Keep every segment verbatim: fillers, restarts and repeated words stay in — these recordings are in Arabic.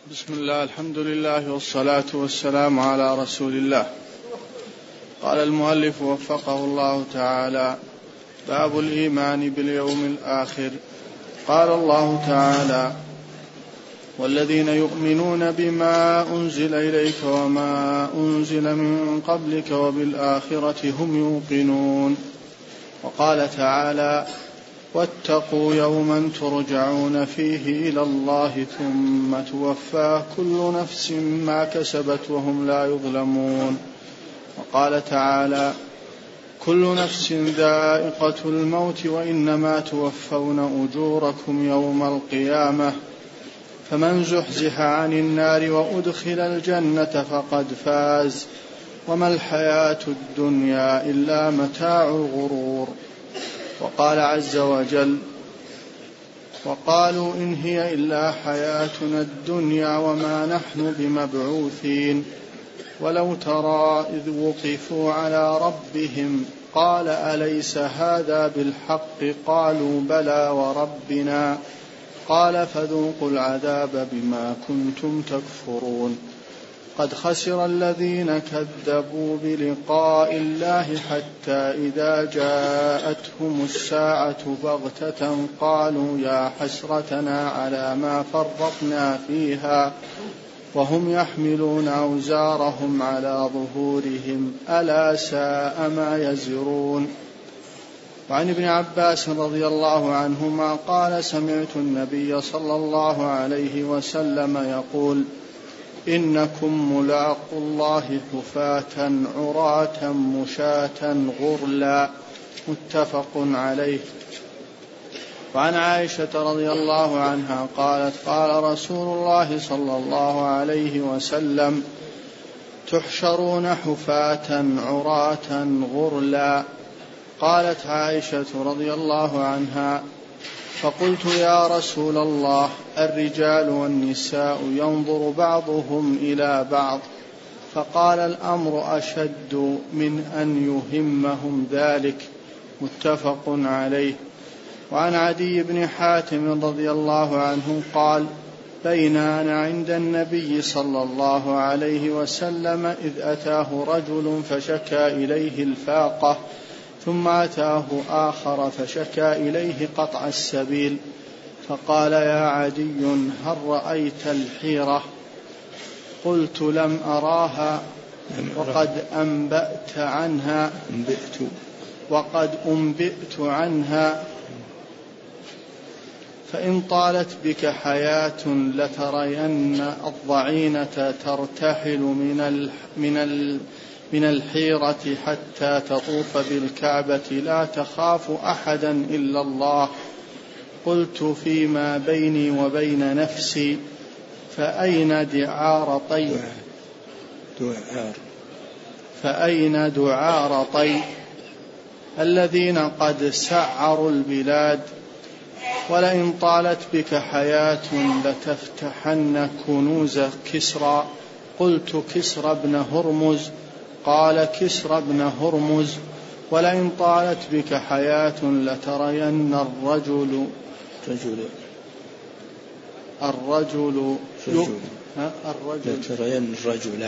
بسم الله، الحمد لله والصلاة والسلام على رسول الله. قال المؤلف وفقه الله تعالى: باب الإيمان باليوم الآخر. قال الله تعالى: والذين يؤمنون بما أنزل إليك وما أنزل من قبلك وبالآخرة هم يوقنون. وقال تعالى: واتقوا يوما ترجعون فيه إلى الله ثم توفى كل نفس ما كسبت وهم لا يظلمون. وقال تعالى: كل نفس ذائقة الموت وإنما توفون أجوركم يوم القيامة فمن زحزح عن النار وأدخل الجنة فقد فاز وما الحياة الدنيا إلا متاع الغرور. وقال عز وجل: وقالوا إن هي إلا حياتنا الدنيا وما نحن بمبعوثين. ولو ترى إذ وقفوا على ربهم قال أليس هذا بالحق؟ قالوا بلى وربنا. قال فذوقوا العذاب بما كنتم تكفرون. قد خسر الذين كذبوا بلقاء الله حتى إذا جاءتهم الساعة بغتة قالوا يا حسرتنا على ما فرطنا فيها وهم يحملون أوزارهم على ظهورهم ألا ساء ما يزرون. وعن ابن عباس رضي الله عنهما قال: سمعت النبي صلى الله عليه وسلم يقول: إنكم ملاقوا الله حفاة عراة مشاة غرلا. متفق عليه. وعن عائشة رضي الله عنها قالت: قال رسول الله صلى الله عليه وسلم: تحشرون حفاة عراة غرلا. قالت عائشة رضي الله عنها: فقلت يا رسول الله الرجال والنساء ينظر بعضهم إلى بعض؟ فقال: الأمر أشد من أن يهمهم ذلك. متفق عليه. وعن عدي بن حاتم رضي الله عنه قال: بين أنا عند النبي صلى الله عليه وسلم إذ أتاه رجل فشكى إليه الفاقة ثم أتاه آخر فشكى إليه قطع السبيل فقال: يا عدي هل رأيت الحيرة؟ قلت: لم أراها وقد أنبأت عنها وقد أنبئت عنها فإن طالت بك حياة لترين الضعينة ترتحل من ال من ال من الحيرة حتى تطوف بالكعبة لا تخاف أحدا إلا الله. قلت: فيما بيني وبين نفسي فأين دعار طي فأين دعار طي الذين قد سعروا البلاد؟ ولئن طالت بك حياة لتفتحن كنوز كسرى. قلت: كسرى بن هرمز؟ قال: كسرى بن هرمز. ولئن طالت بك حياة لترين الرجل رجل الرجل الرجل لترين الرجل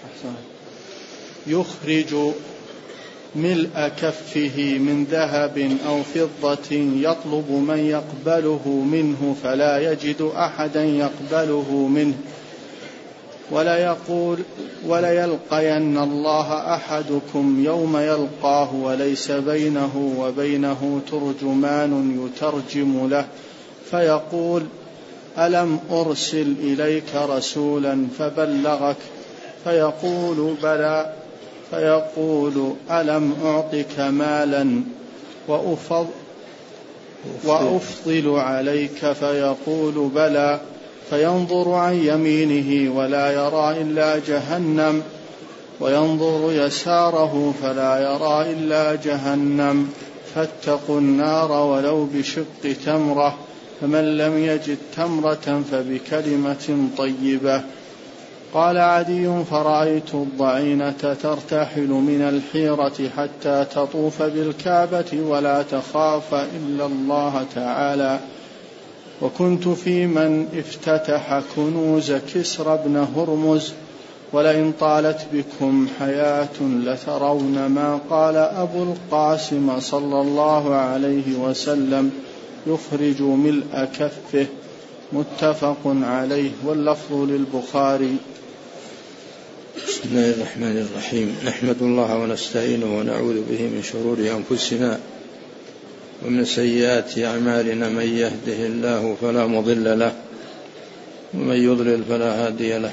يخرج ملء كفه من ذهب أو فضة يطلب من يقبله منه فلا يجد أحدا يقبله منه ولا يقول ولا يلقين الله أحدكم يوم يلقاه وليس بينه وبينه ترجمان يترجم له فيقول: ألم أرسل إليك رسولا فبلغك؟ فيقول: بلى. فيقول: ألم أعطك مالا وأفضل, وأفضل عليك؟ فيقول: بلى. فينظر عن يمينه ولا يرى إلا جهنم وينظر يساره فلا يرى إلا جهنم. فاتقوا النار ولو بشق تمرة. فمن لم يجد تمرة فبكلمة طيبة. قال عدي: فرأيت الضعينة ترتحل من الحيرة حتى تطوف بالكعبة ولا تخاف إلا الله تعالى وكنت في من افتتح كنوز كسرى بن هرمز، ولئن طالت بكم حياة لترون ما قال أبو القاسم صلى الله عليه وسلم يخرج ملء كفه. متفق عليه، واللفظ للبخاري. بسم الله الرحمن الرحيم. نحمد الله ونستعينه ونعوذ به من شرور أنفسنا ومن سيئات أعمالنا، من يهده الله فلا مضل له ومن يضلل فلا هادي له،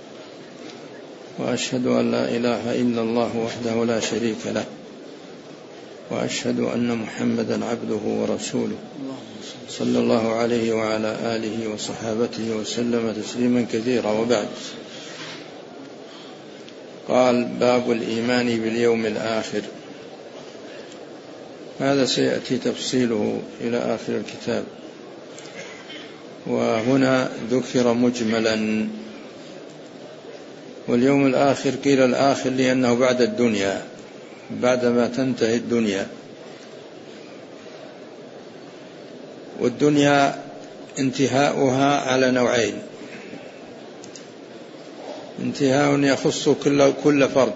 وأشهد أن لا إله إلا الله وحده لا شريك له، وأشهد أن محمدا عبده ورسوله صلى الله عليه وعلى آله وصحابته وسلم تسليما كثيرا، وبعد. قال: باب الإيمان باليوم الآخر. هذا سيأتي تفصيله إلى آخر الكتاب، وهنا ذكر مجملا. واليوم الآخر قيل الآخر لأنه بعد الدنيا، بعدما تنتهي الدنيا. والدنيا انتهاؤها على نوعين: انتهاء يخص كل كل فرد،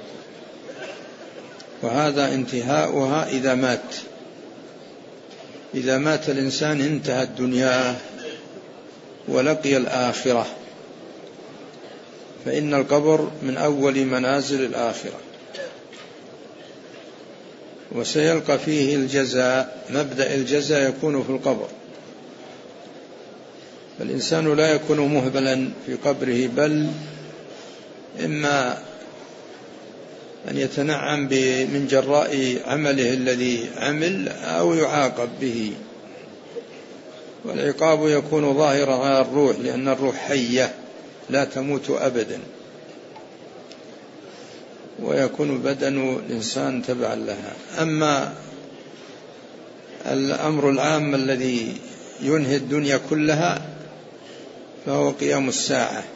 وهذا انتهاؤها إذا مات. إذا مات الإنسان انتهت الدنيا ولقي الآخرة، فإن القبر من أول منازل الآخرة، وسيلقى فيه الجزاء. مبدأ الجزاء يكون في القبر، فالإنسان لا يكون مهبلا في قبره، بل إما أن يتنعم من جراء عمله الذي عمل أو يعاقب به. والعقاب يكون ظاهرا على الروح، لأن الروح حية لا تموت أبدا، ويكون بدن الإنسان تبعا لها. أما الأمر العام الذي ينهي الدنيا كلها فهو قيام الساعة.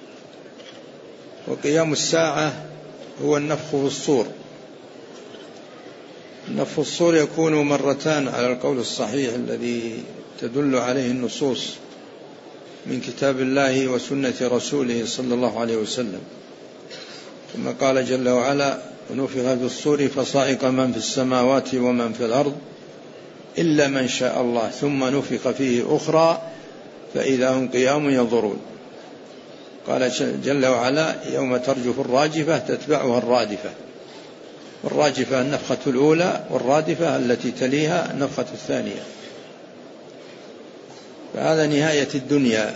وقيام الساعة هو النفخ في الصور. النفخ في الصور يكون مرتان على القول الصحيح الذي تدل عليه النصوص من كتاب الله وسنة رسوله صلى الله عليه وسلم، ثم قال جل وعلا: ونفخ في الصور فصعق من في السماوات ومن في الأرض إلا من شاء الله ثم نفخ فيه أخرى فإذا هم قيام ينظرون. قال جل وعلا: يوم ترجف الراجفة تتبعها الرادفة. والراجفة النفخة الأولى، والرادفة التي تليها النفخة الثانية. فهذا نهاية الدنيا،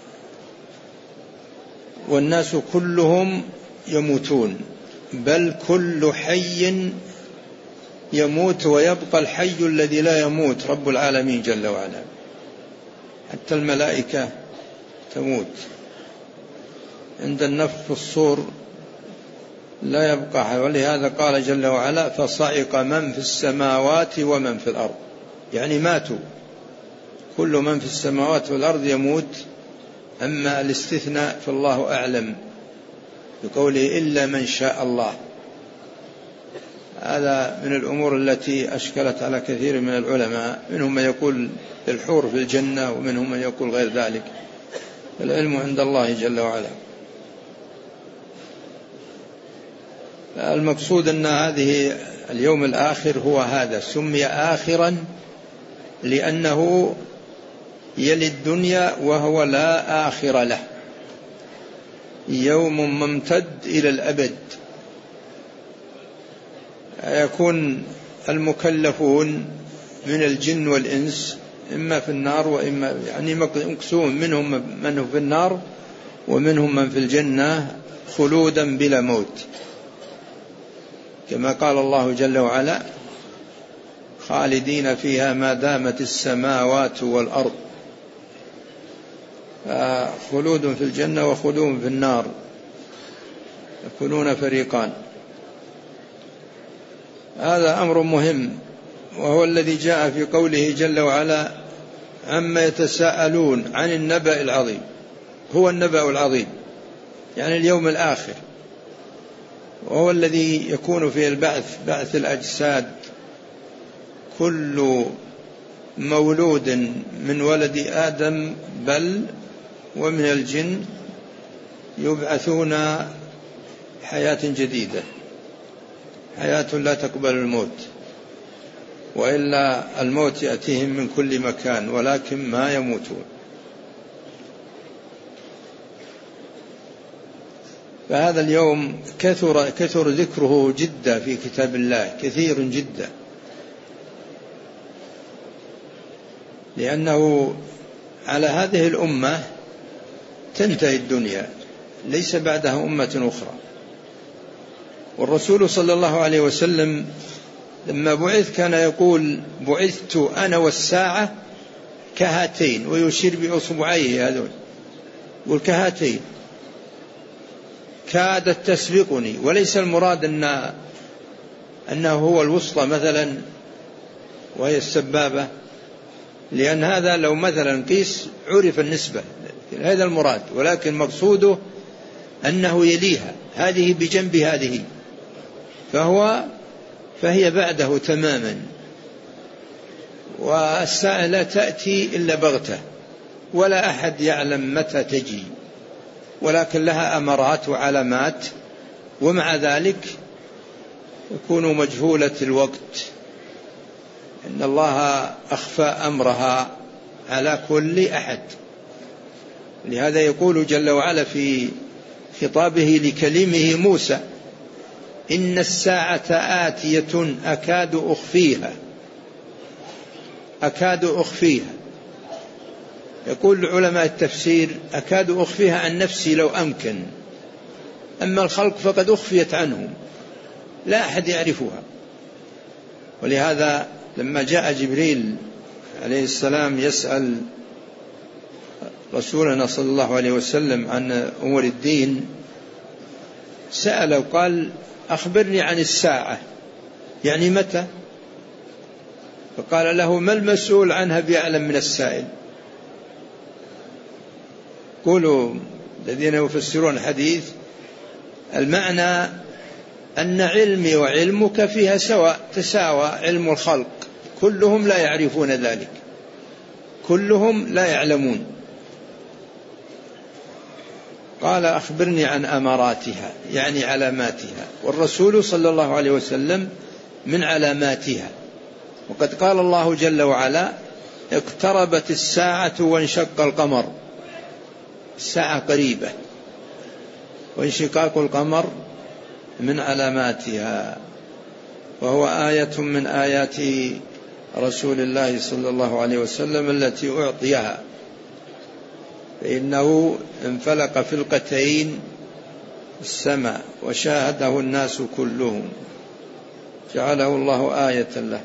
والناس كلهم يموتون، بل كل حي يموت، ويبقى الحي الذي لا يموت رب العالمين جل وعلا. حتى الملائكة تموت. عند النفخ في الصور لا يبقى، ولهذا قال جل وعلا: فصعق من في السماوات ومن في الأرض، يعني ماتوا. كل من في السماوات والأرض يموت. أما الاستثناء فالله أعلم بقوله إلا من شاء الله. هذا من الأمور التي أشكلت على كثير من العلماء، منهم من يقول الحور في الجنة، ومنهم من يقول غير ذلك. العلم عند الله جل وعلا. المقصود أن هذه اليوم الآخر هو هذا، سمي آخرا لأنه يلي الدنيا وهو لا آخر له، يوم ممتد إلى الأبد. يكون المكلفون من الجن والإنس إما في النار وإما، يعني مقسوم، منهم من هو في النار ومنهم من في الجنة خلودا بلا موت، كما قال الله جل وعلا: خالدين فيها ما دامت السماوات والأرض. فخلود في الجنة وخلود في النار، يكونون فريقان. هذا أمر مهم، وهو الذي جاء في قوله جل وعلا: عما يتساءلون عن النبأ العظيم. هو النبأ العظيم، يعني اليوم الآخر، وهو الذي يكون فيه البعث، بعث الأجساد. كل مولود من ولد آدم بل ومن الجن يبعثون حياة جديدة، حياة لا تقبل الموت، وإلا الموت يأتيهم من كل مكان ولكن ما يموتون. فهذا اليوم كثر, كثر ذكره جدا في كتاب الله، كثير جدا، لأنه على هذه الأمة تنتهي الدنيا، ليس بعدها أمة أخرى. والرسول صلى الله عليه وسلم لما بعث كان يقول: بعثت أنا والساعة كهاتين، ويشير بأصبعيه هذول، يقول كهاتين، كادت تسبقني، وليس المراد أن أنه هو الوسطى مثلا وهي السبابة، لأن هذا لو مثلا قيس عرف النسبة، هذا المراد، ولكن مقصوده أنه يليها، هذه بجنب هذه، فهو فهي بعده تماما. والساعة لا تأتي إلا بغتة، ولا أحد يعلم متى تجي، ولكن لها أمارات وعلامات، ومع ذلك يكون مجهولة الوقت، إن الله أخفى أمرها على كل أحد. لهذا يقول جل وعلا في خطابه لكليمه موسى: إن الساعة آتية أكاد أخفيها، أكاد أخفيها. يقول علماء التفسير: أكاد أخفيها عن نفسي لو أمكن، أما الخلق فقد أخفيت عنهم، لا أحد يعرفها. ولهذا لما جاء جبريل عليه السلام يسأل رسولنا صلى الله عليه وسلم عن أمور الدين، سأله قال: أخبرني عن الساعة، يعني متى؟ فقال له: ما المسؤول عنها بأعلم من السائل. قولوا الذين يفسرون الحديث: المعنى أن علمي وعلمك فيها سواء، تساوى علم الخلق، كلهم لا يعرفون ذلك، كلهم لا يعلمون. قال: أخبرني عن أماراتها، يعني علاماتها، والرسول صلى الله عليه وسلم من علاماتها. وقد قال الله جل وعلا: اقتربت الساعة وانشق القمر. الساعة قريبة، وانشقاق القمر من علاماتها، وهو آية من آيات رسول الله صلى الله عليه وسلم التي أعطيها، فإنه انفلق فلقتين السماء وشاهده الناس كلهم، جعله الله آية له.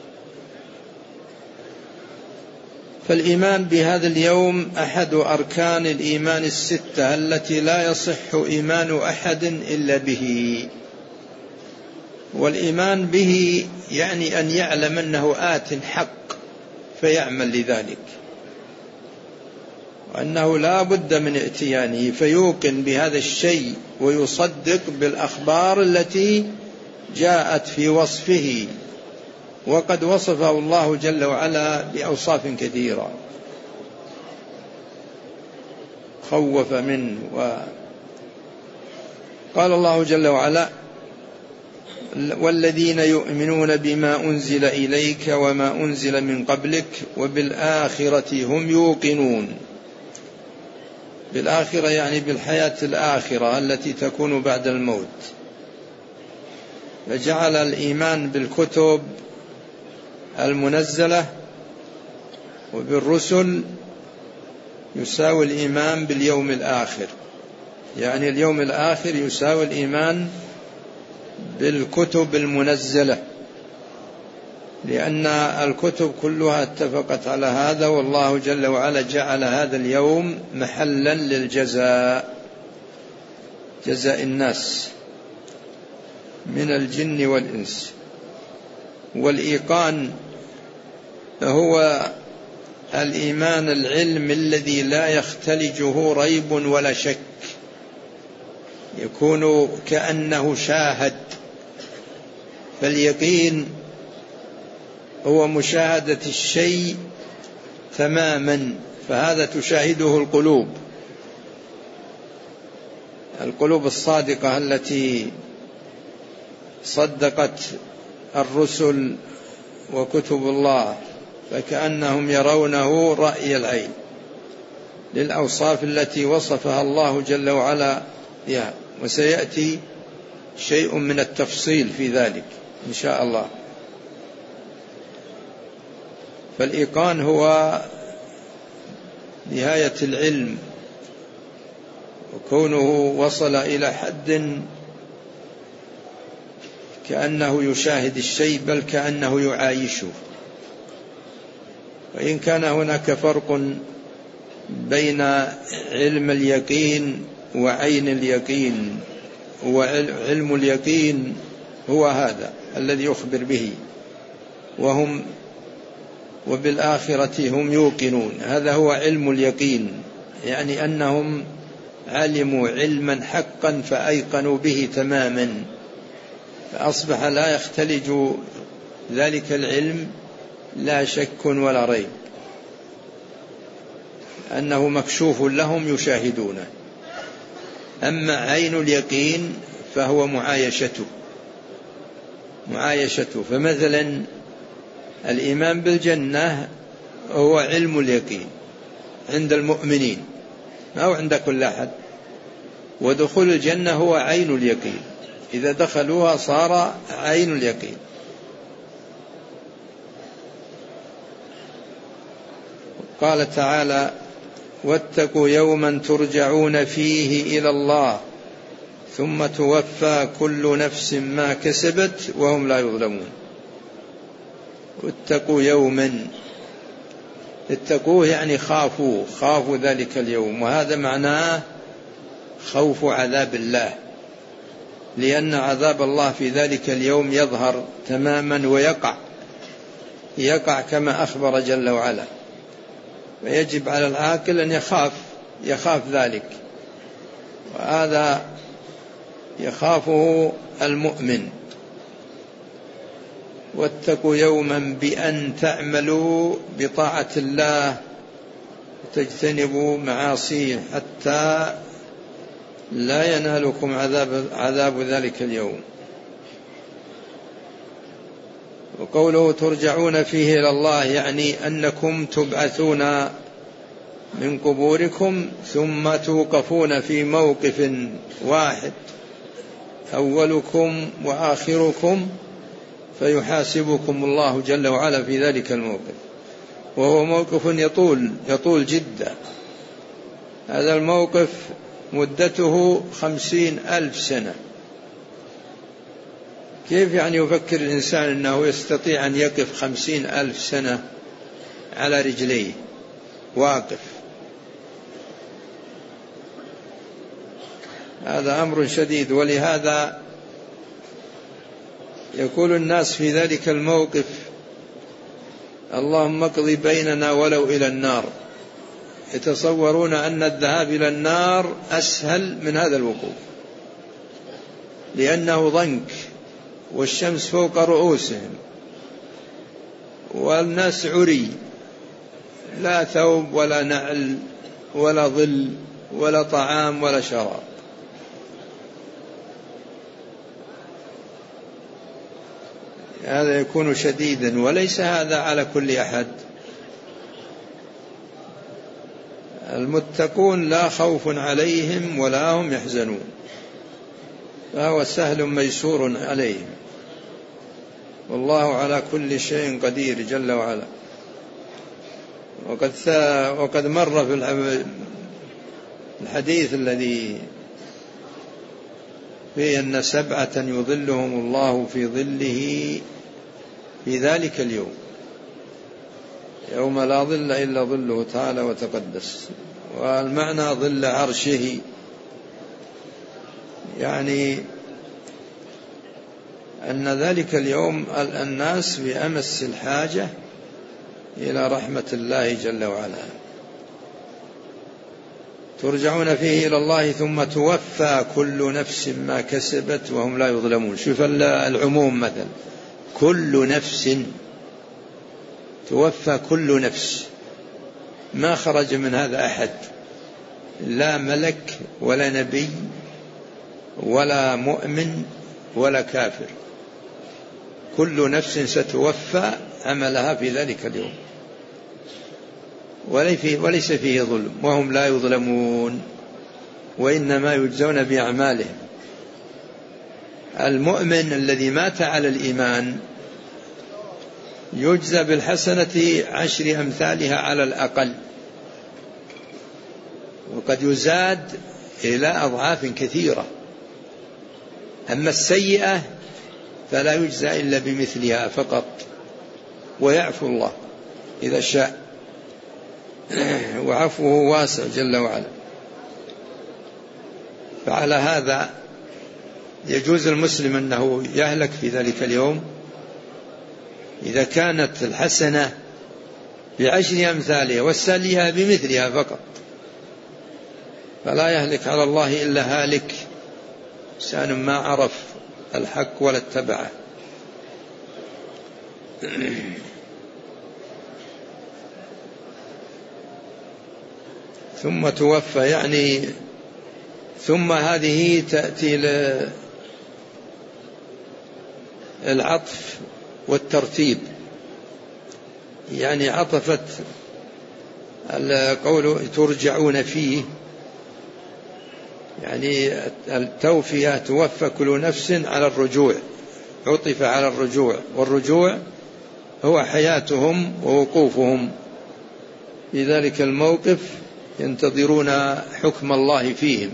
فالإيمان بهذا اليوم أحد أركان الإيمان الستة التي لا يصح إيمان أحد إلا به. والإيمان به يعني أن يعلم أنه آت حق فيعمل لذلك، وأنه لا بد من ائتيانه، فيوقن بهذا الشيء ويصدق بالأخبار التي جاءت في وصفه، وقد وصفه الله جل وعلا بأوصاف كثيرة خوف منه. وقال الله جل وعلا: والذين يؤمنون بما أنزل إليك وما أنزل من قبلك وبالآخرة هم يوقنون. بالآخرة يعني بالحياة الآخرة التي تكون بعد الموت. فجعل الإيمان بالكتب المنزلة وبالرسل يساوي الإيمان باليوم الآخر، يعني اليوم الآخر يساوي الإيمان بالكتب المنزلة، لأن الكتب كلها اتفقت على هذا، والله جل وعلا جعل هذا اليوم محلا للجزاء، جزاء الناس من الجن والإنس. والإيقان هو الإيمان العلم الذي لا يختلجه ريب ولا شك، يكون كأنه شاهد. فاليقين هو مشاهدة الشيء تماما، فهذا تشاهده القلوب، القلوب الصادقة التي صدقت الرسل وكتب الله، فكأنهم يرونه رأي العين للأوصاف التي وصفها الله جل وعلا بها، وسيأتي شيء من التفصيل في ذلك إن شاء الله. فالإيقان هو نهاية العلم، وكونه وصل إلى حد كأنه يشاهد الشيء بل كأنه يعايشه. وإن كان هناك فرق بين علم اليقين وعين اليقين، وعلم اليقين هو هذا الذي يخبر به، وهم وبالآخرة هم يوقنون، هذا هو علم اليقين، يعني أنهم علموا علما حقا فأيقنوا به تماما، فأصبح لا يختلج ذلك العلم لا شك ولا ريب أنه مكشوف لهم يشاهدونه. أما عين اليقين فهو معايشته معايشته فمثلا الإيمان بالجنة هو علم اليقين عند المؤمنين أو عند كل أحد، ودخول الجنة هو عين اليقين، إذا دخلوها صار عين اليقين. قال تعالى: واتقوا يوما ترجعون فيه إلى الله ثم توفى كل نفس ما كسبت وهم لا يظلمون. واتقوا يوما، اتقوه يعني خافوا خافوا ذلك اليوم، وهذا معناه خوف عذاب الله، لأن عذاب الله في ذلك اليوم يظهر تماما ويقع يقع كما أخبر جل وعلا، فيجب على العاقل أن يخاف يخاف ذلك، وهذا يخافه المؤمن. واتقوا يوما بأن تعملوا بطاعة الله وتجتنبوا معاصيه حتى لا ينالكم عذاب, عذاب ذلك اليوم. وقوله ترجعون فيه إلى الله يعني أنكم تبعثون من قبوركم ثم توقفون في موقف واحد أولكم وآخركم، فيحاسبكم الله جل وعلا في ذلك الموقف، وهو موقف يطول يطول جدا. هذا الموقف مدته خمسين ألف سنة. كيف يعني يفكر الإنسان أنه يستطيع أن يقف خمسين ألف سنة على رجليه واقف؟ هذا أمر شديد. ولهذا يقول الناس في ذلك الموقف: اللهم اقض بيننا ولو إلى النار. يتصورون أن الذهاب إلى النار أسهل من هذا الوقوف، لأنه ضنك والشمس فوق رؤوسهم والناس عري، لا ثوب ولا نعل ولا ظل ولا طعام ولا شراب. هذا يكون شديدا، وليس هذا على كل أحد. المتقون لا خوف عليهم ولا هم يحزنون، فهو سهل ميسور عليهم، والله على كل شيء قدير جل وعلا. وقد وقد مر في الحديث الذي فيه أن سبعة يظلهم الله في ظله في ذلك اليوم يوم لا ظل إلا ظله تعالى وتقدس. والمعنى ظل عرشه، يعني أن ذلك اليوم الناس بأمس الحاجة إلى رحمة الله جل وعلا. ترجعون فيه إلى الله ثم توفى كل نفس ما كسبت وهم لا يظلمون. شوف العموم مثلا، كل نفس توفى كل نفس، ما خرج من هذا أحد، لا ملك ولا نبي ولا مؤمن ولا كافر، كل نفس ستوفى عملها في ذلك اليوم، وليس فيه ظلم، وهم لا يظلمون وإنما يجزون بأعمالهم. المؤمن الذي مات على الإيمان يجزى بالحسنة عشر أمثالها على الأقل، وقد يزاد إلى أضعاف كثيرة. أما السيئة فلا يجزى إلا بمثلها فقط، ويعفو الله إذا شاء، وعفوه واسع جل وعلا. فعلى هذا يجوز المسلم أنه يهلك في ذلك اليوم إذا كانت الحسنة بعشر أمثالها والسيئة بمثلها فقط، فلا يهلك على الله إلا هالك، إنسان ما عرف الحق ولا اتبعه. ثم توفى، يعني ثم هذه تأتي العطف والترتيب، يعني عطفت القول ترجعون فيه، يعني التوفية توفى كل نفس على الرجوع، عطف على الرجوع، والرجوع هو حياتهم ووقوفهم في ذلك الموقف ينتظرون حكم الله فيهم،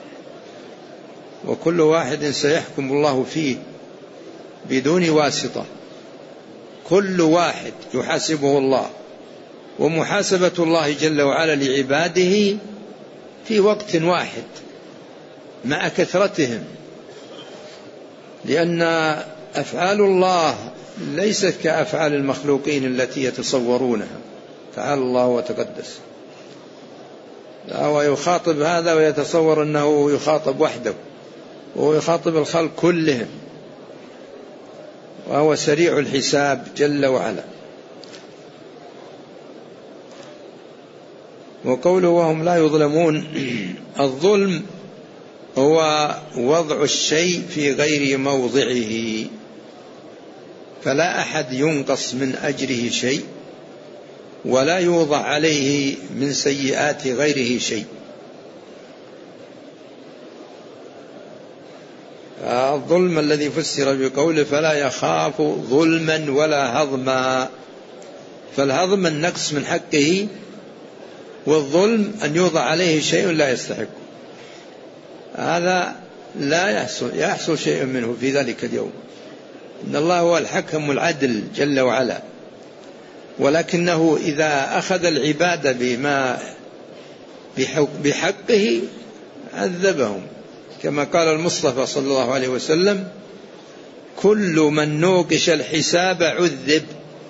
وكل واحد سيحكم الله فيه بدون واسطة، كل واحد يحاسبه الله، ومحاسبة الله جل وعلا لعباده في وقت واحد مع كثرتهم، لأن أفعال الله ليست كأفعال المخلوقين التي يتصورونها، تعالى الله وتقدس. هو يخاطب هذا ويتصور أنه يخاطب وحده، وهو يخاطب الخلق كلهم، وهو سريع الحساب جل وعلا. وقوله وهم لا يظلمون، الظلم هو وضع الشيء في غير موضعه، فلا أحد ينقص من أجره شيء، ولا يوضع عليه من سيئات غيره شيء. الظلم الذي فسر بقوله فلا يخاف ظلما ولا هضما، فالهضم النقص من حقه، والظلم أن يوضع عليه شيء لا يستحق، هذا لا يحصل, يحصل شيء منه في ذلك اليوم. إن الله هو الحكم العدل جل وعلا، ولكنه إذا أخذ العبادة بما بحقه عذبهم، كما قال المصطفى صلى الله عليه وسلم كل من نوقش الحساب عذب.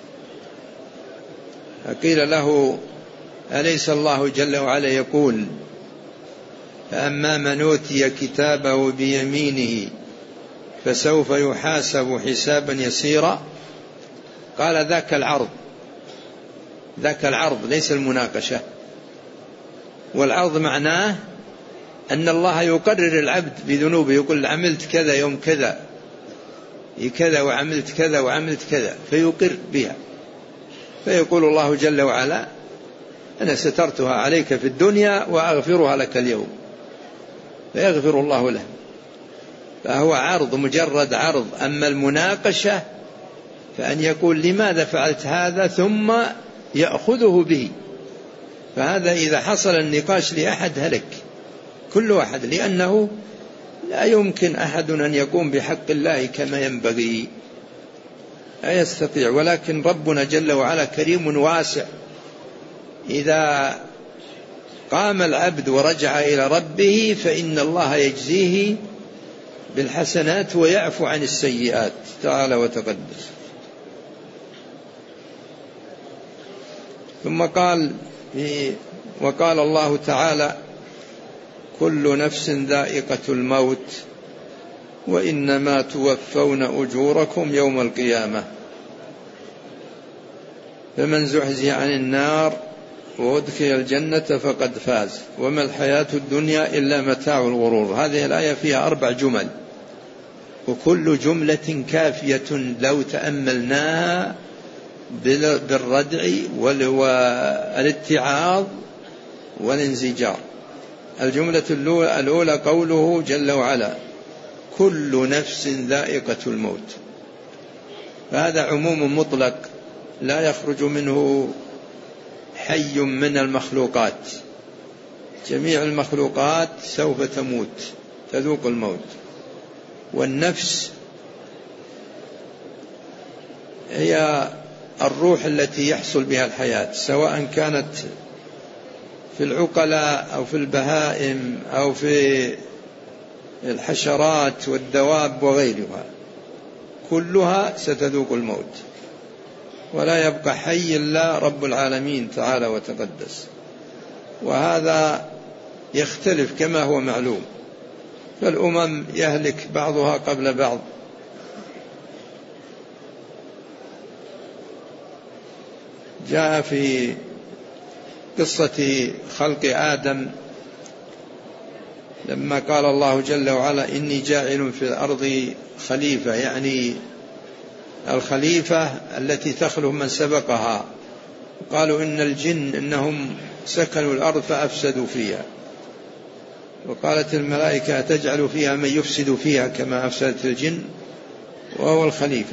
قيل له أليس الله جل وعلا يقول فأما من أوتي كتابه بيمينه فسوف يحاسب حسابا يسيرا؟ قال ذاك العرض، ذاك العرض ليس المناقشة. والعرض معناه أن الله يقرر العبد بذنوبه، يقول عملت كذا يوم كذا كذا وعملت كذا وعملت كذا، فيقر بها، فيقول الله جل وعلا أنا سترتها عليك في الدنيا وأغفرها لك اليوم، فيغفر الله له. فهو عرض، مجرد عرض. أما المناقشة فأن يقول لماذا فعلت هذا ثم يأخذه به، فهذا إذا حصل النقاش لأحد هلك كل واحد، لأنه لا يمكن أحد أن يقوم بحق الله كما ينبغي، لا يستطيع. ولكن ربنا جل وعلا كريم واسع، إذا قام العبد ورجع إلى ربه فإن الله يجزيه بالحسنات ويعفو عن السيئات تعالى وتقدس. ثم قال وقال الله تعالى كل نفس ذائقة الموت وإنما توفون أجوركم يوم القيامة. فمن زحزح عن النار وأدخل الجنة فقد فاز وما الحياة الدنيا إلا متاع الغرور. هذه الآية فيها أربع جمل، وكل جملة كافية لو تأملناها بالردع والاتعاظ والانزجار. الجملة الأولى قوله جل وعلا كل نفس ذائقة الموت، فهذا عموم مطلق لا يخرج منه حي من المخلوقات، جميع المخلوقات سوف تموت تذوق الموت. والنفس هي الروح التي يحصل بها الحياة، سواء كانت في العقلاء أو في البهائم أو في الحشرات والدواب وغيرها، كلها ستذوق الموت، ولا يبقى حي إلا رب العالمين تعالى وتقدس. وهذا يختلف كما هو معلوم، فالأمم يهلك بعضها قبل بعض، جاء في قصة خلق آدم لما قال الله جل وعلا إني جاعل في الأرض خليفة، يعني الخليفة التي تخلف من سبقها. قالوا إن الجن إنهم سكنوا الأرض فأفسدوا فيها، وقالت الملائكة تجعل فيها من يفسد فيها كما أفسدت الجن وهو الخليفة.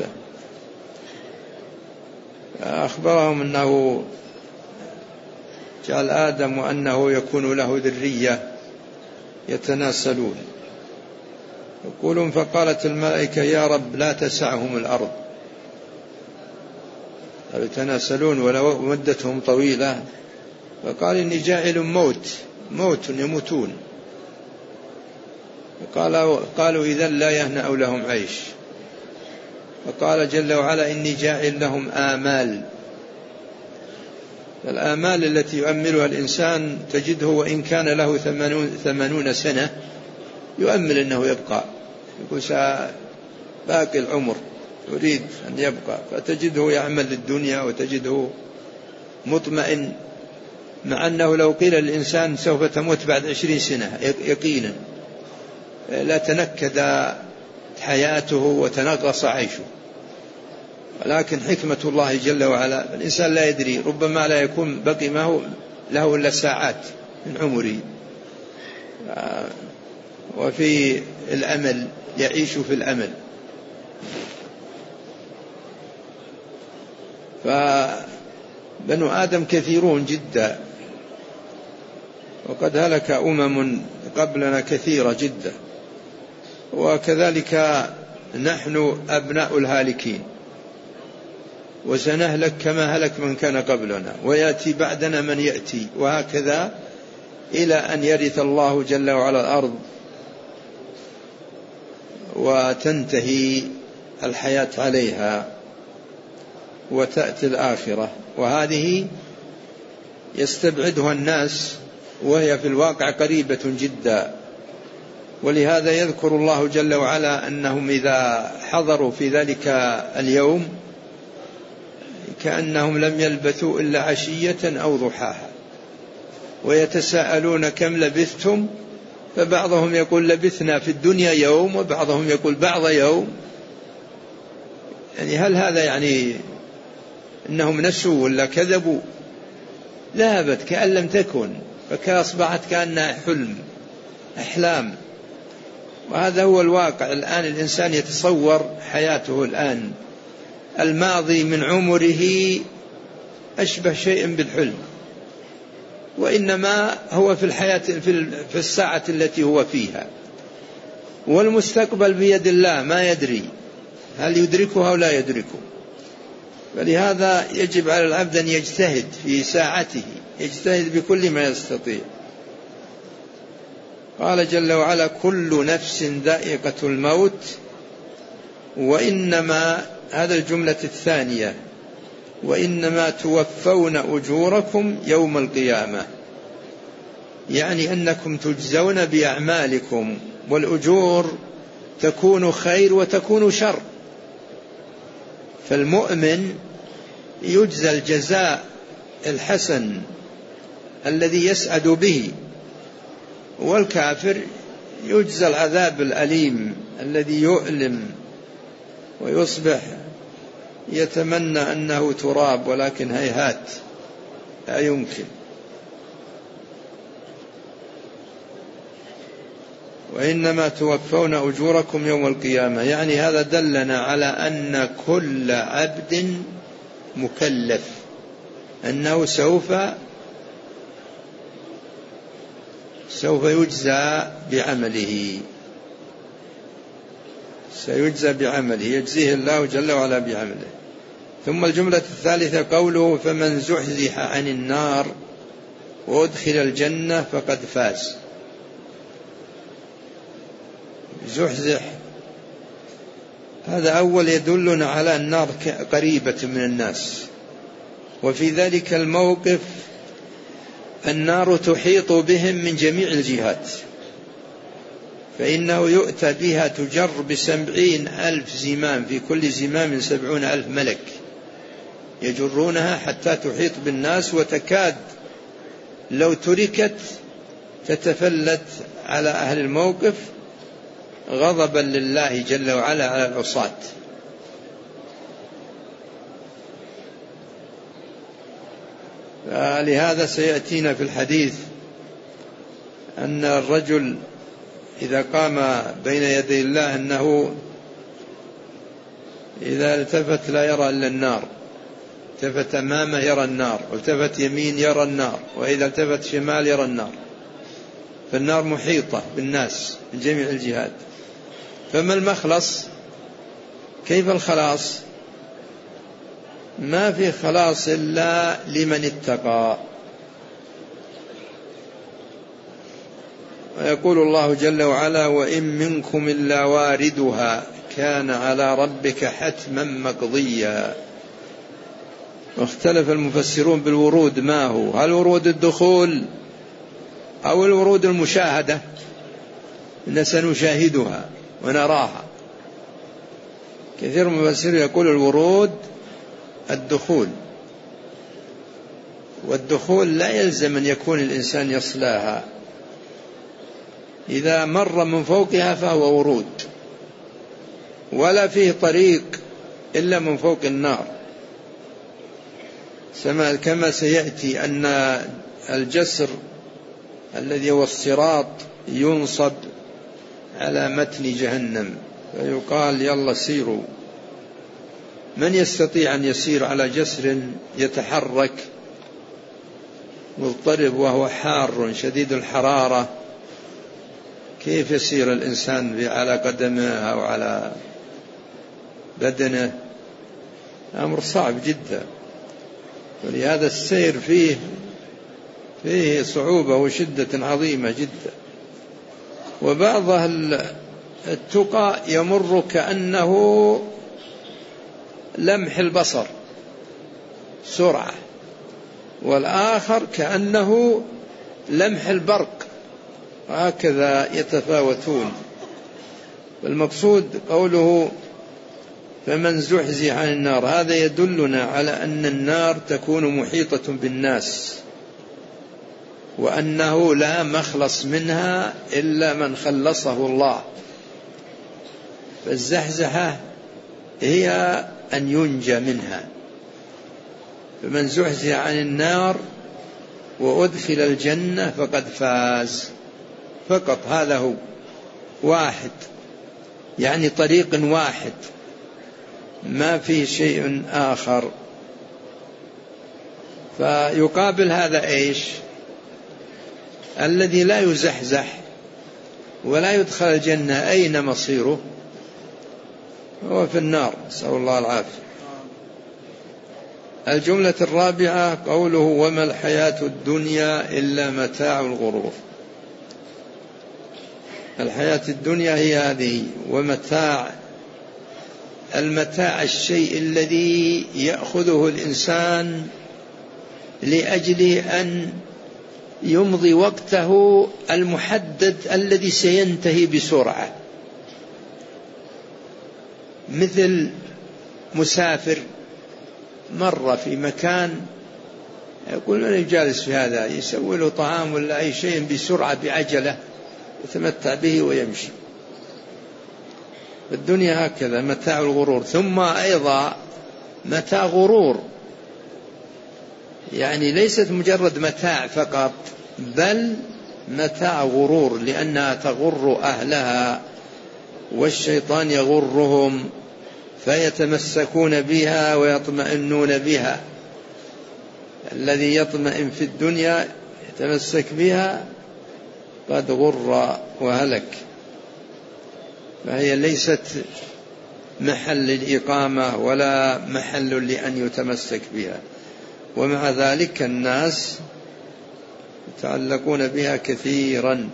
أخبرهم أنه جعل آدم وأنه يكون له ذرية يتناسلون. يقولون فقالت الملائكة يا رب لا تسعهم الأرض، يتناسلون ولو مدتهم طويلة، فقال إني جاعل موت موت يموتون. قالوا, قالوا إذن لا يهنأ لهم عيش. فقال جل وعلا إني جاعل لهم آمال. الآمال التي يؤملها الإنسان تجده وإن كان له ثمانون سنة يؤمل أنه يبقى، يقول باقي العمر يريد أن يبقى، فتجده يعمل للدنيا وتجده مطمئن، مع أنه لو قيل للإنسان سوف تموت بعد عشرين سنة يقينا لا تنكد حياته وتنغص عيشه. ولكن حكمة الله جل وعلا الإنسان لا يدري، ربما لا يكون بقي ما هو له إلا ساعات من عمره، وفي الأمل يعيش في الأمل. فبنو آدم كثيرون جدا، وقد هلك أمم قبلنا كثيرة جدا، وكذلك نحن أبناء الهالكين، وسنهلك كما هلك من كان قبلنا، ويأتي بعدنا من يأتي، وهكذا إلى أن يرث الله جل وعلا الأرض وتنتهي الحياة عليها وتأتي الآخرة. وهذه يستبعدها الناس وهي في الواقع قريبة جدا. ولهذا يذكر الله جل وعلا أنهم إذا حضروا في ذلك اليوم كأنهم لم يلبثوا إلا عشية أو ضحاها، ويتساءلون كم لبثتم، فبعضهم يقول لبثنا في الدنيا يوم، وبعضهم يقول بعض يوم. يعني هل هذا يعني أنهم نسوا ولا كذبوا؟ ذهبت كأن لم تكن، فكأصبحت كأنها حلم أحلام. وهذا هو الواقع الآن. الإنسان يتصور حياته الآن، الماضي من عمره أشبه شيء بالحلم، وإنما هو في الحياة في الساعة التي هو فيها. والمستقبل بيد الله، ما يدري هل يدركه أو لا يدركه. فلهذا يجب على العبد أن يجتهد في ساعته، يجتهد بكل ما يستطيع. قال جل وعلا كل نفس ذائقة الموت، وإنما هذا الجملة الثانية وإنما توفون أجوركم يوم القيامة، يعني أنكم تجزون بأعمالكم، والأجور تكون خير وتكون شر. فالمؤمن يجزى الجزاء الحسن الذي يسعد به، والكافر يجزى العذاب الأليم الذي يؤلم ويصبح يتمنى أنه تراب، ولكن هيهات لا يمكن. وإنما توفون أجوركم يوم القيامة، يعني هذا دلنا على أن كل عبد مكلف، أنه سوف سوف يجزى بعمله، سيجزى بعمله، يجزيه الله جل وعلا بعمله. ثم الجملة الثالثة قوله فمن زحزح عن النار وأدخل الجنة فقد فاز. زحزح هذا أول يدلنا على النار قريبة من الناس، وفي ذلك الموقف النار تحيط بهم من جميع الجهات، فإنه يؤتى بها تجر بسبعين ألف زمام، في كل زمام سبعون ألف ملك يجرونها حتى تحيط بالناس، وتكاد لو تركت تتفلت على أهل الموقف غضبا لله جل وعلا على العصاة. لهذا سيأتينا في الحديث أن الرجل إذا قام بين يدي الله أنه إذا التفت لا يرى إلا النار، التفت أمامه يرى النار، والتفت يمين يرى النار، وإذا التفت شمال يرى النار، فالنار محيطة بالناس من جميع الجهات. فما المخلص؟ كيف الخلاص؟ ما في خلاص إلا لمن اتقى. ويقول الله جل وعلا وإن منكم إلا واردها كان على ربك حتما مقضيا. واختلف المفسرون بالورود ما هو، هل ورود الدخول أو الورود المشاهدة، إن سنشاهدها ونراها. كثير من المفسرين يقول الورود الدخول، والدخول لا يلزم أن يكون الإنسان يصلاها، إذا مر من فوقها فهو ورود، ولا فيه طريق إلا من فوق النار، كما سيأتي أن الجسر الذي هو الصراط ينصب على متن جهنم، فيقال يلا سيروا. من يستطيع أن يسير على جسر يتحرك مضطرب وهو حار شديد الحرارة؟ كيف يسير الإنسان على قدمه أو على بدنه؟ أمر صعب جدا، ولهذا السير فيه فيه صعوبة وشدة عظيمة جدا. وبعض التقى يمر كأنه لمح البصر سرعة، والآخر كأنه لمح البرق، وهكذا يتفاوتون. المقصود قوله فمن زحزح عن النار، هذا يدلنا على أن النار تكون محيطة بالناس، وأنه لا مخلص منها إلا من خلصه الله. فالزحزحة هي أن ينجى منها. فمن زحزح عن النار وأدخل الجنة فقد فاز، فقط هذا هو واحد، يعني طريق واحد ما في شيء آخر. فيقابل هذا إيش؟ الذي لا يزحزح ولا يدخل الجنة أين مصيره؟ هو في النار، نسأل الله العافية. الجملة الرابعة قوله وما الحياة الدنيا إلا متاع الغرور. الحياة الدنيا هي هذه، ومتاع المتاع الشيء الذي يأخذه الإنسان لأجل أن يمضي وقته المحدد الذي سينتهي بسرعة، مثل مسافر مر في مكان يقول من جالس في هذا، يسوي له طعام ولا أي شيء بسرعة بعجلة يتمتع به ويمشي. الدنيا هكذا متاع الغرور. ثم أيضا متاع غرور، يعني ليست مجرد متاع فقط، بل متاع غرور، لأنها تغر أهلها والشيطان يغرهم فيتمسكون بها ويطمئنون بها. الذي يطمئن في الدنيا يتمسك بها قد غر وهلك، فهي ليست محل الإقامة ولا محل لأن يتمسك بها. ومع ذلك الناس يتعلقون بها كثيرا.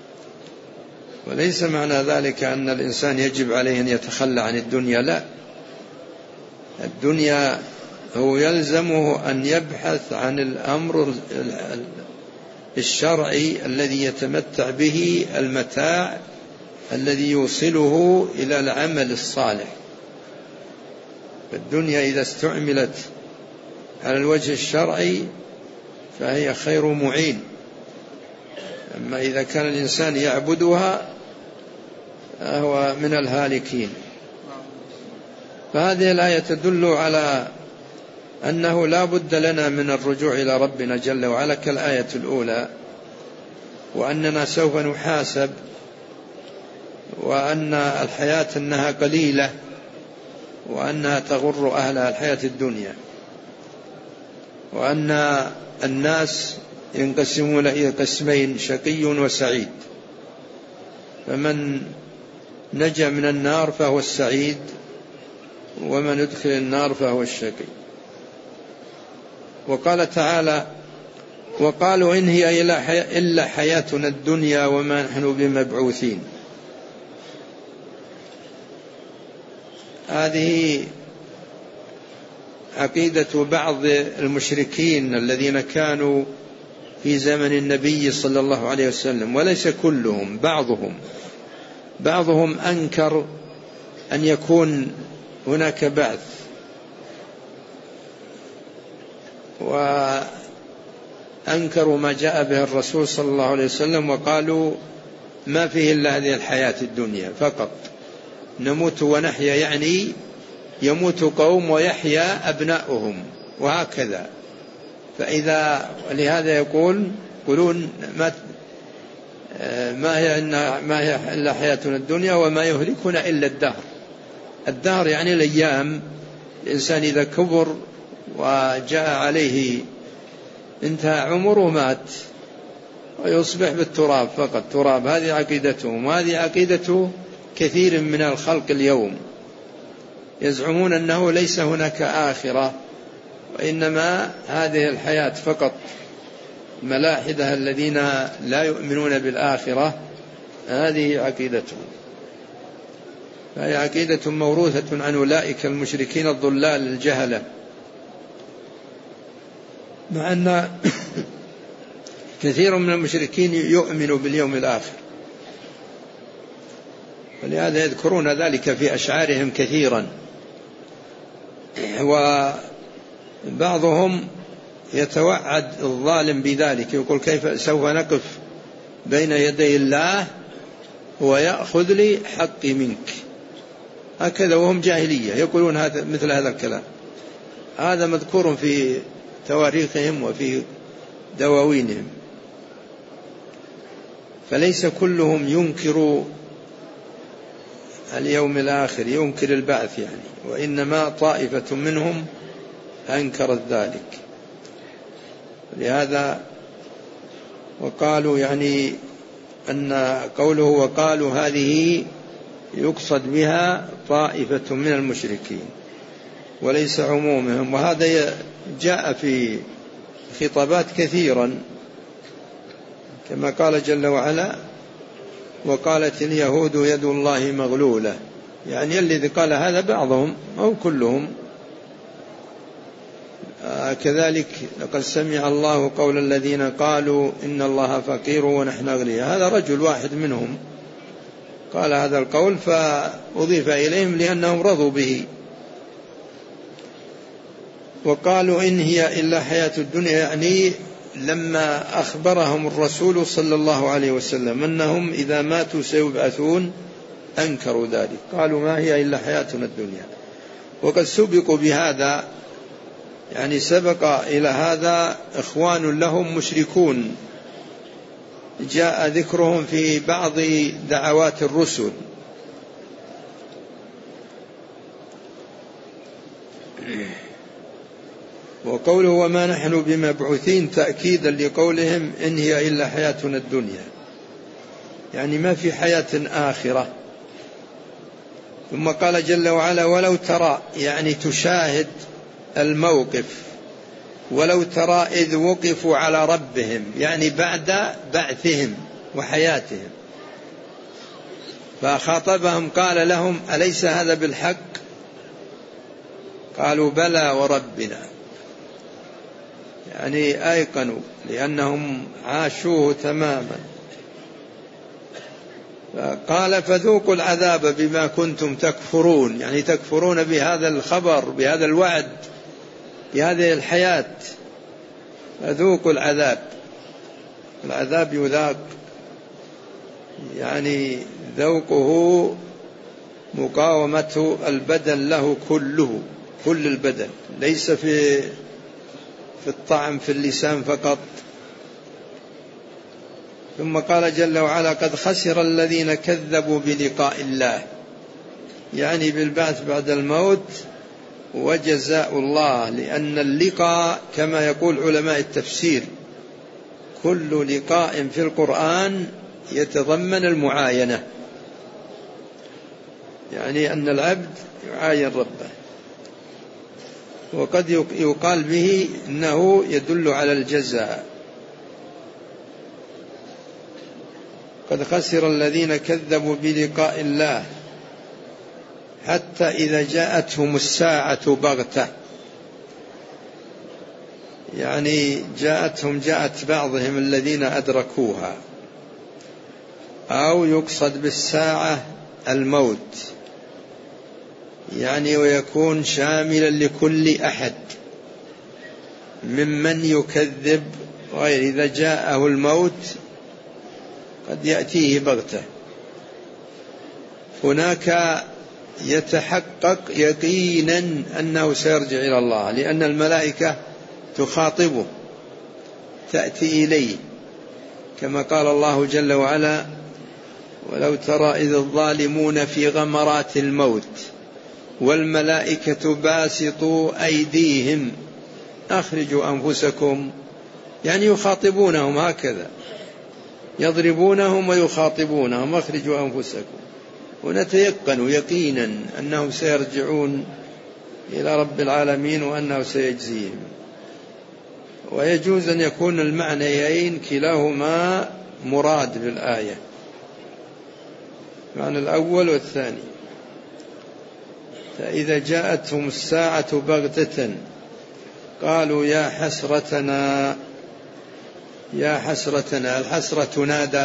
وليس معنى ذلك أن الإنسان يجب عليه أن يتخلى عن الدنيا، لا، الدنيا هو يلزمه أن يبحث عن الأمر الشرعي الذي يتمتع به، المتاع الذي يوصله إلى العمل الصالح. الدنيا إذا استعملت على الوجه الشرعي فهي خير معين، أما إذا كان الإنسان يعبدها فهو من الهالكين. فهذه الآية تدل على أنه لا بد لنا من الرجوع إلى ربنا جل وعلا كالآية الأولى، وأننا سوف نحاسب، وأن الحياة أنها قليلة، وأنها تغر أهلها الحياة الدنيا، وأن الناس ينقسمون إلى قسمين، شقي وسعيد، فمن نجا من النار فهو السعيد، ومن يدخل النار فهو الشقي. وقال تعالى: وقالوا إن هي إلا حياتنا الدنيا وما نحن بمبعوثين. هذه عقيدة بعض المشركين الذين كانوا في زمن النبي صلى الله عليه وسلم، وليس كلهم، بعضهم بعضهم أنكر أن يكون هناك بعث، وأنكروا ما جاء به الرسول صلى الله عليه وسلم، وقالوا ما فيه إلا هذه الحياة الدنيا فقط، نموت ونحيا، يعني يموت قوم ويحيا أبناؤهم وهكذا. فإذا لهذا يقول يقولون ما ما هي ما هي إلا حياتنا الدنيا وما يهلكنا إلا الدهر. الدهر يعني الأيام، الإنسان إذا كبر وجاء عليه انتهى عمره مات ويصبح بالتراب فقط، تراب. هذه عقيدتهم، وهذه عقيدة كثير من الخلق اليوم، يزعمون أنه ليس هناك آخرة، وإنما هذه الحياة فقط. الملاحدة الذين لا يؤمنون بالآخرة هذه عقيدتهم، فهي عقيدة موروثة عن أولئك المشركين الضلال الجهلة، مع أن كثير من المشركين يؤمن باليوم الآخر، ولهذا يذكرون ذلك في أشعارهم كثيرا. وبعضهم يتوعد الظالم بذلك، يقول كيف سوف نقف بين يدي الله ويأخذ لي حقي منك، هكذا، وهم جاهلية يقولون هذا مثل هذا الكلام. هذا مذكور في تواريخهم وفي دواوينهم. فليس كلهم ينكر اليوم الآخر، ينكر البعث يعني، وإنما طائفة منهم أنكرت ذلك. لهذا وقالوا يعني أن قوله وقالوا هذه يقصد بها طائفة من المشركين وليس عمومهم. وهذا جاء في خطابات كثيرا، كما قال جل وعلا: وقالت اليهود يد الله مغلولة، يعني الذي قال هذا بعضهم أو كلهم. آه كذلك لقد سمع الله قول الذين قالوا إن الله فقير ونحن أغنياء، هذا رجل واحد منهم قال هذا القول فأضيف إليهم لأنهم رضوا به. وقالوا إن هي إلا حياة الدنيا، يعني لما أخبرهم الرسول صلى الله عليه وسلم أنهم إذا ماتوا سيبعثون أنكروا ذلك، قالوا ما هي إلا حياتنا الدنيا. وقد سبقوا بهذا، يعني سبق إلى هذا إخوان لهم مشركون جاء ذكرهم في بعض دعوات الرسل. وقوله وما نحن بمبعوثين تأكيدا لقولهم إن هي إلا حياتنا الدنيا، يعني ما في حياة آخرة. ثم قال جل وعلا ولو ترى، يعني تشاهد الموقف، ولو ترى إذ وقفوا على ربهم، يعني بعد بعثهم وحياتهم، فخاطبهم قال لهم أليس هذا بالحق؟ قالوا بلى وربنا، يعني أيقنوا لأنهم عاشوه تماما. قال فذوقوا العذاب بما كنتم تكفرون، يعني تكفرون بهذا الخبر، بهذا الوعد، بهذه الحياة. فذوقوا العذاب، العذاب يذاق، يعني ذوقه مقاومة البدن له كله، كل البدن، ليس في في الطعم في اللسان فقط. ثم قال جل وعلا قد خسر الذين كذبوا بلقاء الله، يعني بالبعث بعد الموت وجزاء الله، لأن اللقاء كما يقول علماء التفسير كل لقاء في القرآن يتضمن المعاينة، يعني أن العبد يعاين ربه. وقد يقال به إنه يدل على الجزاء. قد خسر الذين كذبوا بلقاء الله حتى إذا جاءتهم الساعة بغتة، يعني جاءتهم، جاءت بعضهم الذين أدركوها، أو يقصد بالساعة الموت، يعني ويكون شاملا لكل أحد ممن يكذب غير. إذا جاءه الموت قد يأتيه بغتة، هناك يتحقق يقينا أنه سيرجع إلى الله، لأن الملائكة تخاطبه تأتي إليه، كما قال الله جل وعلا ولو ترى إذ الظالمون في غمرات الموت والملائكة باسطوا أيديهم أخرجوا أنفسكم، يعني يخاطبونهم هكذا، يضربونهم ويخاطبونهم أخرجوا أنفسكم، ونتيقن يقينا أنهم سيرجعون إلى رب العالمين وأنه سيجزيهم. ويجوز أن يكون المعنيين كلاهما مراد بالآية، معنى الأول والثاني. فإذا جاءتهم الساعة بغتة قالوا يا حسرتنا، يا حسرتنا، الحسرة تنادى،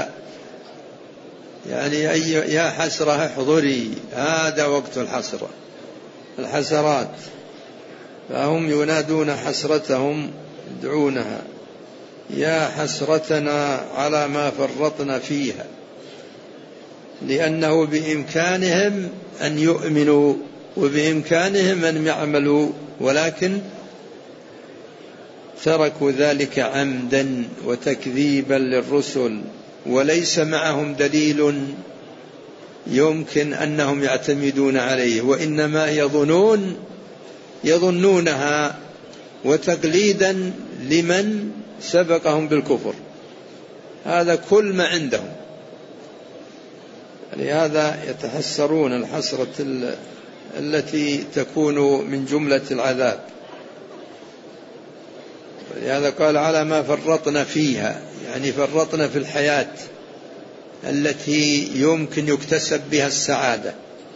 يعني أي يا حسرة احضري، هذا وقت الحسرة، الحسرات، فهم ينادون حسرتهم يدعونها يا حسرتنا على ما فرطنا فيها، لأنه بإمكانهم أن يؤمنوا وبإمكانهم أن يعملوا، ولكن تركوا ذلك عمدا وتكذيبا للرسل، وليس معهم دليل يمكن أنهم يعتمدون عليه، وإنما يظنون يظنونها وتقليدا لمن سبقهم بالكفر، هذا كل ما عندهم. لهذا يتحسرون الحسرة التي تكون من جملة العذاب. لهذا قال على ما فرطنا فيها، يعني فرطنا في الحياة التي يمكن يكتسب بها السعادة.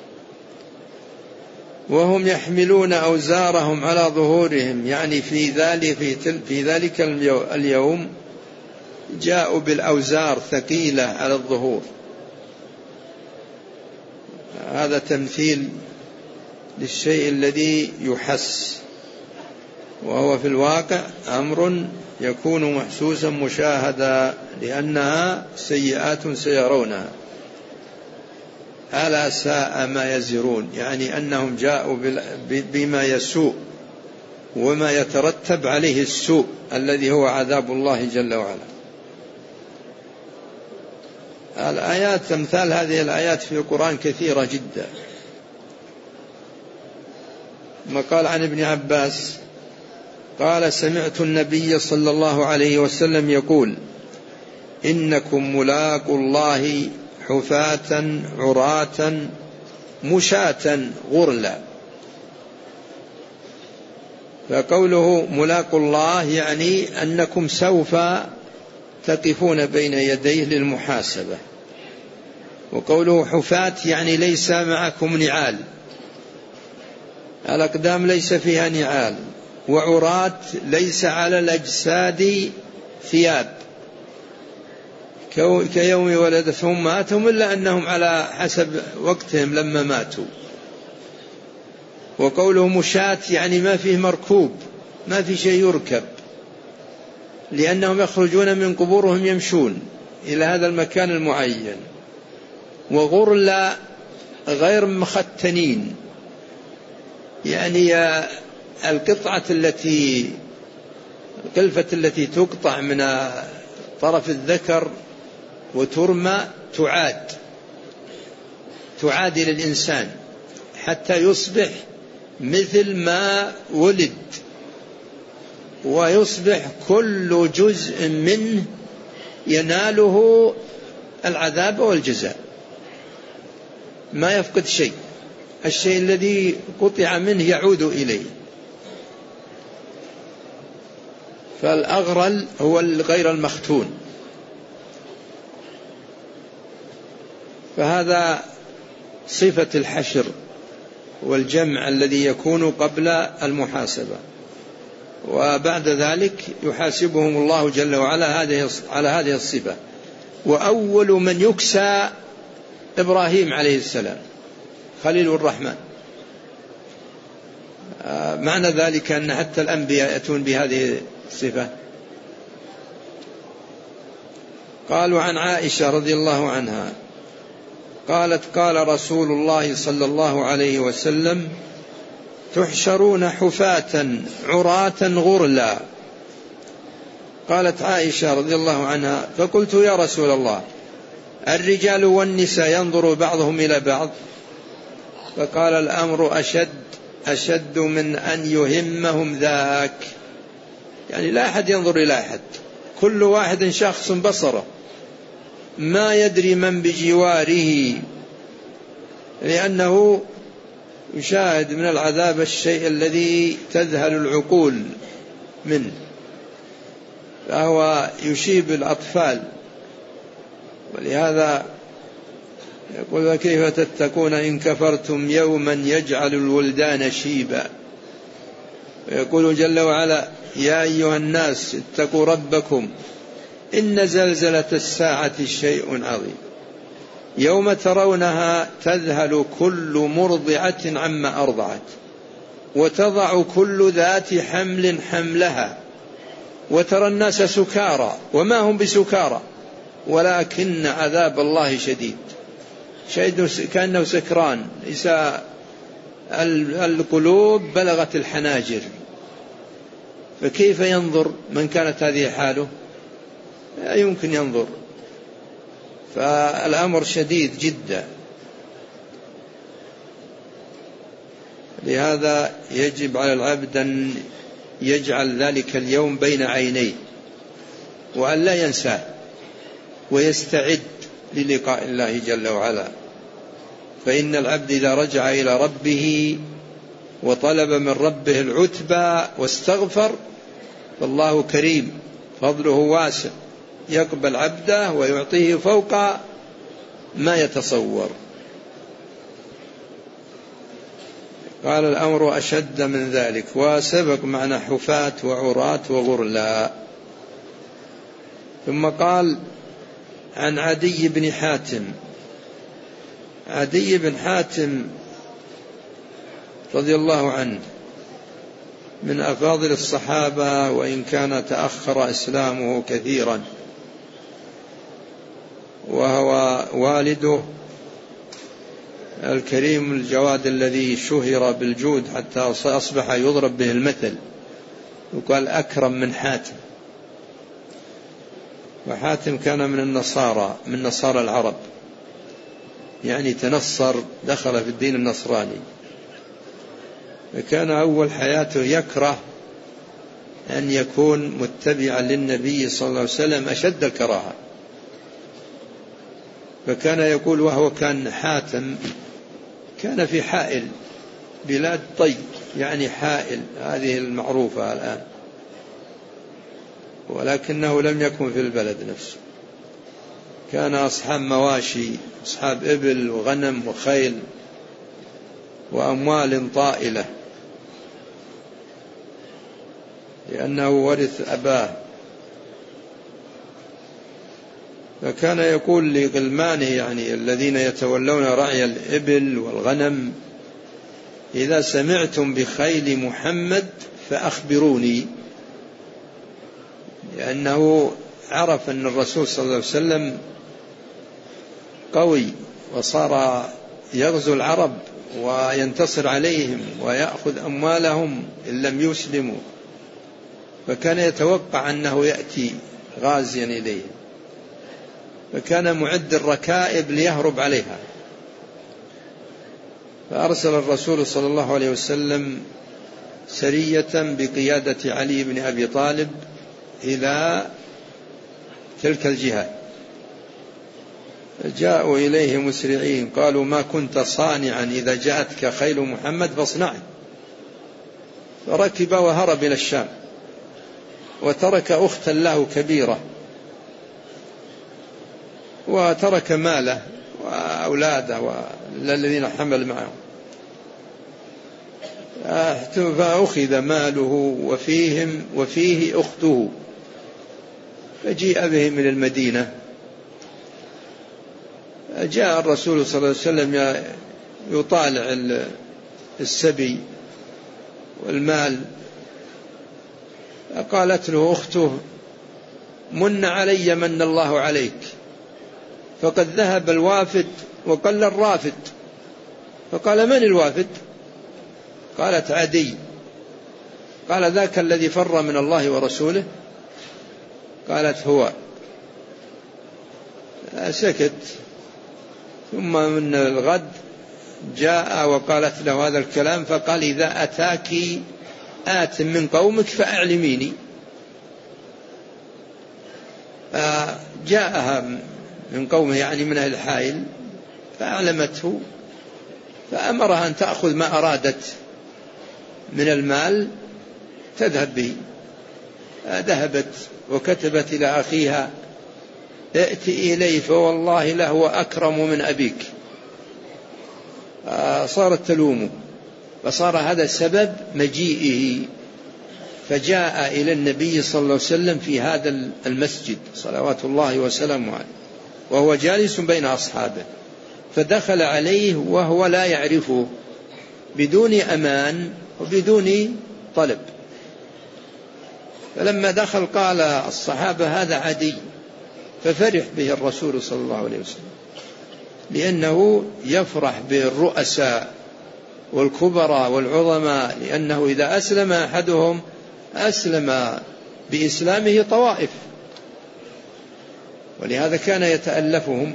وهم يحملون أوزارهم على ظهورهم، يعني في ذلك, في ذلك اليوم جاءوا بالأوزار ثقيلة على الظهور، هذا تمثيل للشيء الذي يحس. وهو في الواقع أمر يكون محسوسا مشاهدا، لأنها سيئات سيرونها. ألا ساء ما يزرون، يعني أنهم جاءوا بما يسوء وما يترتب عليه السوء الذي هو عذاب الله جل وعلا. الآيات أمثال هذه الآيات في القرآن كثيرة جدا. ما قال عن ابن عباس قال: سمعت النبي صلى الله عليه وسلم يقول: إنكم ملاقوا الله حفاة عراة مشاة غرلا. فقوله ملاقوا الله يعني أنكم سوف تقفون بين يديه للمحاسبة. وقوله حفاة يعني ليس معكم نعال، الأقدام ليس فيها نعال. وعراة ليس على الأجساد ثياب كيوم ولدتهم أمهاتهم، إلا أنهم على حسب وقتهم لما ماتوا. وقوله مشاة يعني ما فيه مركوب، ما في شيء يركب، لأنهم يخرجون من قبورهم يمشون إلى هذا المكان المعين. وغرلا غير مختنين، يعني القطعة التي القلفة التي تقطع من طرف الذكر وترمى تعاد تعاد للإنسان حتى يصبح مثل ما ولد، ويصبح كل جزء منه يناله العذاب والجزاء، ما يفقد شيء. الشيء الذي قطع منه يعود إليه. فالأغرل هو الغير المختون. فهذا صفة الحشر والجمع الذي يكون قبل المحاسبة، وبعد ذلك يحاسبهم الله جل وعلا على هذه الصفة. وأول من يكسى إبراهيم عليه السلام خليل الرحمن. معنى ذلك أن حتى الأنبياء يأتون بهذه الصفة. قالوا عن عائشة رضي الله عنها قالت: قال رسول الله صلى الله عليه وسلم: تحشرون حفاة عراة غرلا. قالت عائشة رضي الله عنها: فقلت يا رسول الله، الرجال والنساء ينظر بعضهم إلى بعض؟ فقال: الأمر أشد أشد من أن يهمهم ذاك. يعني لا أحد ينظر إلى أحد، كل واحد شخص بصره، ما يدري من بجواره، لأنه يشاهد من العذاب الشيء الذي تذهل العقول منه، فهو يشيب الأطفال. ولهذا يقول: كيف تتقون إن كفرتم يوما يجعل الولدان شيبا. ويقول جل وعلا: يا أيها الناس اتقوا ربكم إن زلزلة الساعة شيء عظيم يوم ترونها تذهل كل مرضعة عما أرضعت وتضع كل ذات حمل حملها وترى الناس سكارى وما هم بسكارى ولكن عذاب الله شديد. شهد كأنه سكران، ليس القلوب بلغت الحناجر. فكيف ينظر من كانت هذه حاله؟ لا يمكن ينظر. فالأمر شديد جدا. لهذا يجب على العبد أن يجعل ذلك اليوم بين عينيه وأن لا ينساه، ويستعد للقاء الله جل وعلا. فإن العبد إذا رجع إلى ربه وطلب من ربه العتبى واستغفر فالله كريم فضله واسع، يقبل عبده ويعطيه فوق ما يتصور. قال: الأمر أشد من ذلك. وسبق معنى حفاة وعراة وغرلا. ثم قال: عن عدي بن حاتم. عدي بن حاتم رضي الله عنه من أفاضل الصحابة، وإن كان تأخر إسلامه كثيرا، وهو والده الكريم الجواد الذي شهر بالجود حتى أصبح يضرب به المثل، وقال أكرم من حاتم. وحاتم كان من النصارى، من نصارى العرب، يعني تنصر، دخل في الدين النصراني. فكان أول حياته يكره أن يكون متبعا للنبي صلى الله عليه وسلم أشد الكراهة. فكان يقول، وهو كان حاتم كان في حائل، بلاد طي، يعني حائل هذه المعروفة الآن، ولكنه لم يكن في البلد نفسه. كان أصحاب مواشي، أصحاب إبل وغنم وخيل وأموال طائلة، لأنه ورث أباه. فكان يقول لغلمانه، يعني الذين يتولون رعي الإبل والغنم، إذا سمعتم بخيل محمد فأخبروني، لأنه عرف أن الرسول صلى الله عليه وسلم قوي، وصار يغزو العرب وينتصر عليهم ويأخذ أموالهم إن لم يسلموا، فكان يتوقع أنه يأتي غازيا إليه، فكان معد الركائب ليهرب عليها. فأرسل الرسول صلى الله عليه وسلم سرية بقيادة علي بن أبي طالب إلى تلك الجهة، جاءوا إليه مسرعين، قالوا ما كنت صانعا إذا جاءتك خيل محمد فاصنعه. فركب وهرب إلى الشام، وترك أختا له كبيرة، وترك ماله وأولاده والذين حمل معه، فأخذ ماله وفيهم وفيه أخته، فجيء به من المدينة. جاء الرسول صلى الله عليه وسلم يطالع السبي والمال، قالت له أخته من علي من الله عليك، فقد ذهب الوافد وقل الرافد. فقال من الوافد؟ قالت عدي. قال ذاك الذي فر من الله ورسوله؟ قالت هو. سكت. ثم من الغد جاء وقالت له هذا الكلام، فقال إذا أتاك آت من قومك فأعلميني. جاءها من قومه، يعني من أهل الحائل، فأعلمته، فأمرها أن تأخذ ما أرادت من المال تذهب به. ذهبت وكتبت إلى أخيها ائتي إليه فوالله لهو أكرم من أبيك. صارت تلومه، فصار هذا سبب مجيئه، فجاء إلى النبي صلى الله عليه وسلم في هذا المسجد صلوات الله وسلامه عليه، وهو جالس بين أصحابه، فدخل عليه وهو لا يعرفه، بدون أمان وبدون طلب. فلما دخل قال الصحابة هذا عدي، ففرح به الرسول صلى الله عليه وسلم، لأنه يفرح بالرؤساء والكبراء والعظماء، لأنه إذا أسلم أحدهم أسلم بإسلامه طوائف، ولهذا كان يتألفهم.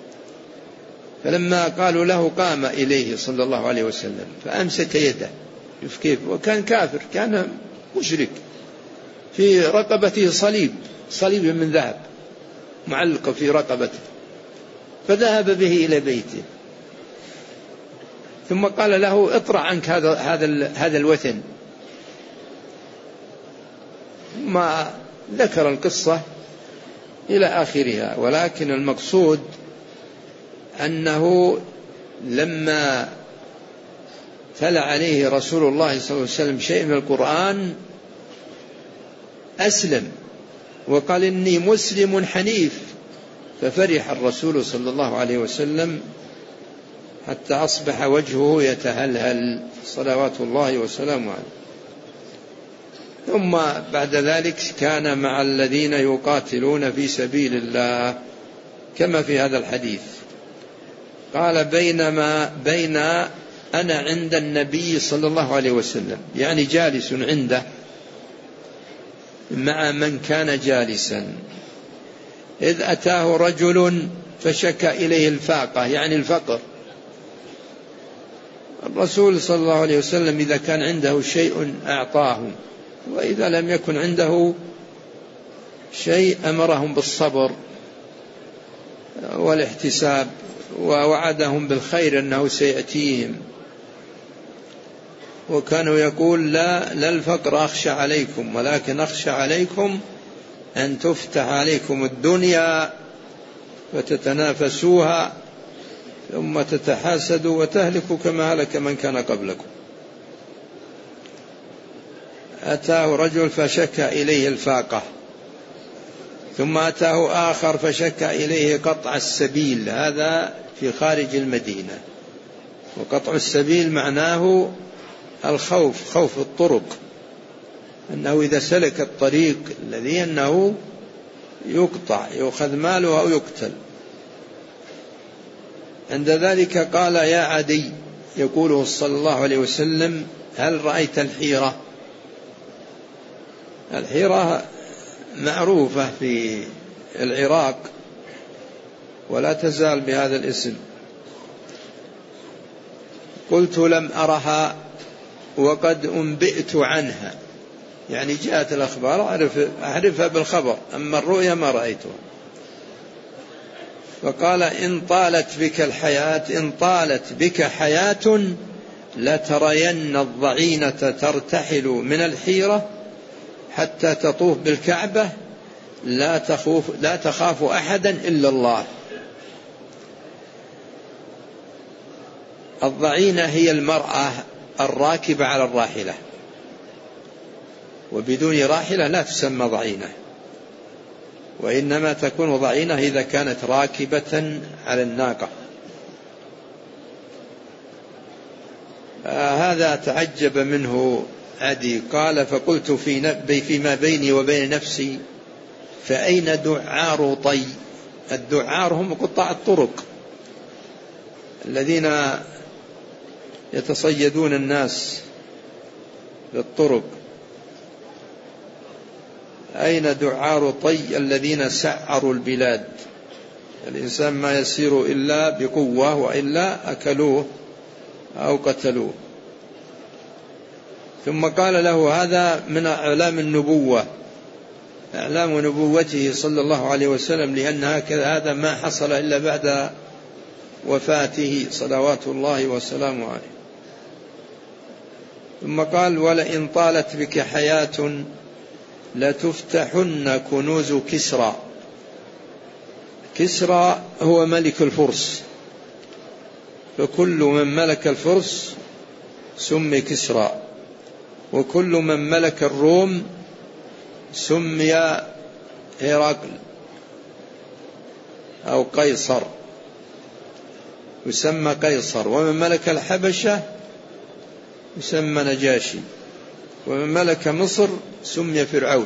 فلما قالوا له قام إليه صلى الله عليه وسلم فأمسك يده، كيف، وكان كافر، كان مشرك، في رقبته صليب، صليب من ذهب معلق في رقبته، فذهب به إلى بيته، ثم قال له اطرح عنك هذا هذا هذا الوثن. ما ذكر القصة إلى آخرها، ولكن المقصود أنه لما تلا عليه رسول الله صلى الله عليه وسلم شيء من القرآن أسلم وقال إني مسلم حنيف، ففرح الرسول صلى الله عليه وسلم حتى أصبح وجهه يتهلهل صلوات الله وسلامه عليه. ثم بعد ذلك كان مع الذين يقاتلون في سبيل الله كما في هذا الحديث. قال بينما بين أنا عند النبي صلى الله عليه وسلم، يعني جالس عنده مع من كان جالسا، إذ أتاه رجل فشكى إليه الفاقة، يعني الفقر. الرسول صلى الله عليه وسلم إذا كان عنده شيء أعطاه، وإذا لم يكن عنده شيء أمرهم بالصبر والاحتساب، ووعدهم بالخير أنه سيأتيهم. وكانوا يقول لا لا الفقر أخشى عليكم، ولكن أخشى عليكم أن تفتح عليكم الدنيا فتتنافسوها ثم تتحاسدوا وتهلكوا كما هلك من كان قبلكم. أتاه رجل فشكى إليه الفاقة، ثم أتاه آخر فشكى إليه قطع السبيل، هذا في خارج المدينة. وقطع السبيل معناه الخوف، خوف الطرق، أنه إذا سلك الطريق الذي أنه يقطع، يؤخذ ماله أو يقتل. عند ذلك قال يا عدي، يقوله صلى الله عليه وسلم هل رأيت الحيرة؟ الحيرة معروفة في العراق ولا تزال بهذا الاسم. قلت لم أرها وقد أنبئت عنها، يعني جاءت الأخبار أعرف أعرفها بالخبر، أما الرؤيا ما رأيتها. فقال إن طالت بك الحياة إن طالت بك حياة لترين الضعينة ترتحل من الحيرة حتى تطوف بالكعبة لا تخوف لا تخاف أحدا إلا الله. الضعينة هي المرأة الراكبة على الراحلة، وبدون راحلة لا تسمى ضعينة، وإنما تكون ضعينة إذا كانت راكبة على الناقة. هذا تعجب منه عدي، قال فقلت في فيما بيني وبين نفسي فأين دعار طي؟ الدعار هم قطاع الطرق الذين يتصيدون الناس بالطرق. أين دعار طي الذين سعروا البلاد؟ الإنسان ما يسير إلا بقوة، وإلا أكلوه أو قتلوه. ثم قال له هذا من أعلام النبوة، أعلام نبوته صلى الله عليه وسلم، لأن هذا ما حصل إلا بعد وفاته صلوات الله وسلامه عليه. ثم قال ولئن طالت بك حياة لتفتحن كنوز كسرى. كسرى هو ملك الفرس، فكل من ملك الفرس سمي كسرى، وكل من ملك الروم سمي هرقل أو قيصر، يسمى قيصر. ومن ملك الحبشة يسمى نجاشي، ومن ملك مصر سمي فرعون.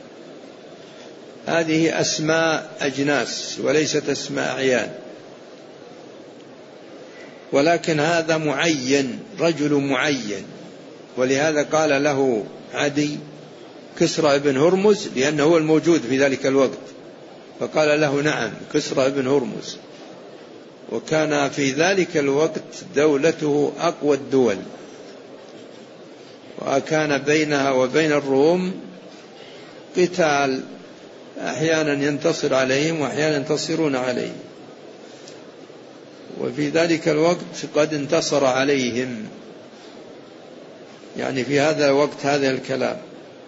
هذه أسماء أجناس وليست أسماء أعيان، ولكن هذا معين، رجل معين. ولهذا قال له عدي كسرى بن هرمز، لأنه هو الموجود في ذلك الوقت، فقال له نعم كسرى بن هرمز. وكان في ذلك الوقت دولته أقوى الدول، وكان بينها وبين الروم قتال، أحيانا ينتصر عليهم وأحيانا ينتصرون عليه. وفي ذلك الوقت قد انتصر عليهم، يعني في هذا الوقت هذا الكلام.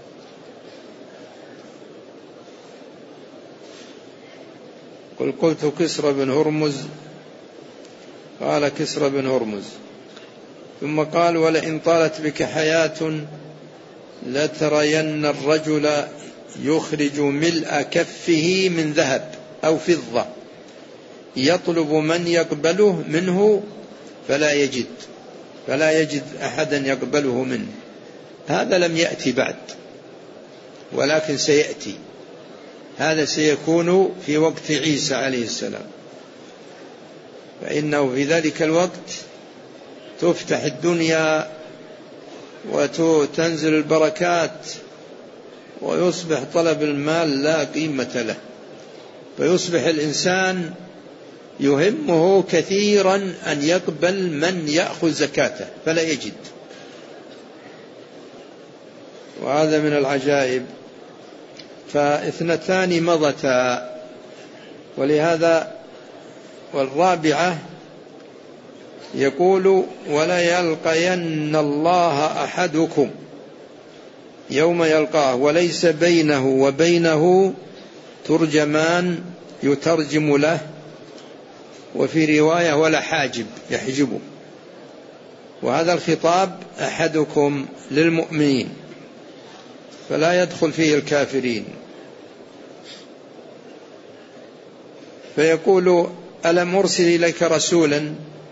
قل قلت كسرى بن هرمز، قال كسرى بن هرمز. ثم قال ولئن طالت بك حياة لترين الرجل يخرج ملء كفه من ذهب أو فضة يطلب من يقبله منه فلا يجد فلا يجد أحدا يقبله منه. هذا لم يأتي بعد، ولكن سيأتي، هذا سيكون في وقت عيسى عليه السلام، فإنه في ذلك الوقت تفتح الدنيا وتنزل البركات ويصبح طلب المال لا قيمة له، فيصبح الإنسان يهمه كثيرا أن يقبل من يأخذ زكاته فلا يجد. وهذا من العجائب. فاثنتان مضتا، ولهذا والرابعة يقول ولا يلقين الله أحدكم يوم يلقاه وليس بينه وبينه ترجمان يترجم له، وفي رواية ولا حاجب يحجبه. وهذا الخطاب أحدكم للمؤمنين فلا يدخل فيه الكافرين. فيقول ألم أرسل إليك رسولا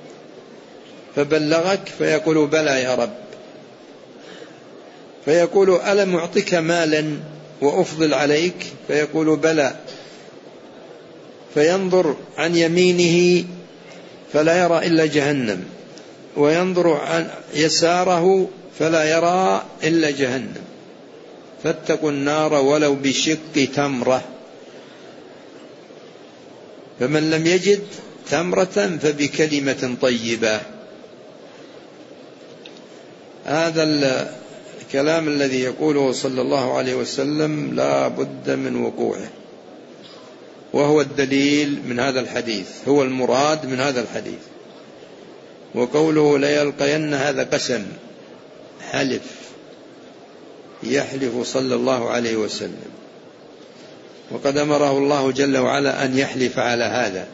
فبلغك؟ فيقول بلى يا رب. فيقول ألم أعطك مالا وأفضل عليك؟ فيقول بلى. فينظر عن يمينه فلا يرى إلا جهنم، وينظر عن يساره فلا يرى إلا جهنم، فاتقوا النار ولو بشق تمرة. فمن لم يجد تمرة فبكلمة طيبة. هذا الكلام الذي يقوله صلى الله عليه وسلم لا بد من وقوعه، وهو الدليل من هذا الحديث، هو المراد من هذا الحديث. وقوله لا يلقين هذا قسم، حلف، يحلف صلى الله عليه وسلم، وقد أمره الله جل وعلا أن يحلف على هذا،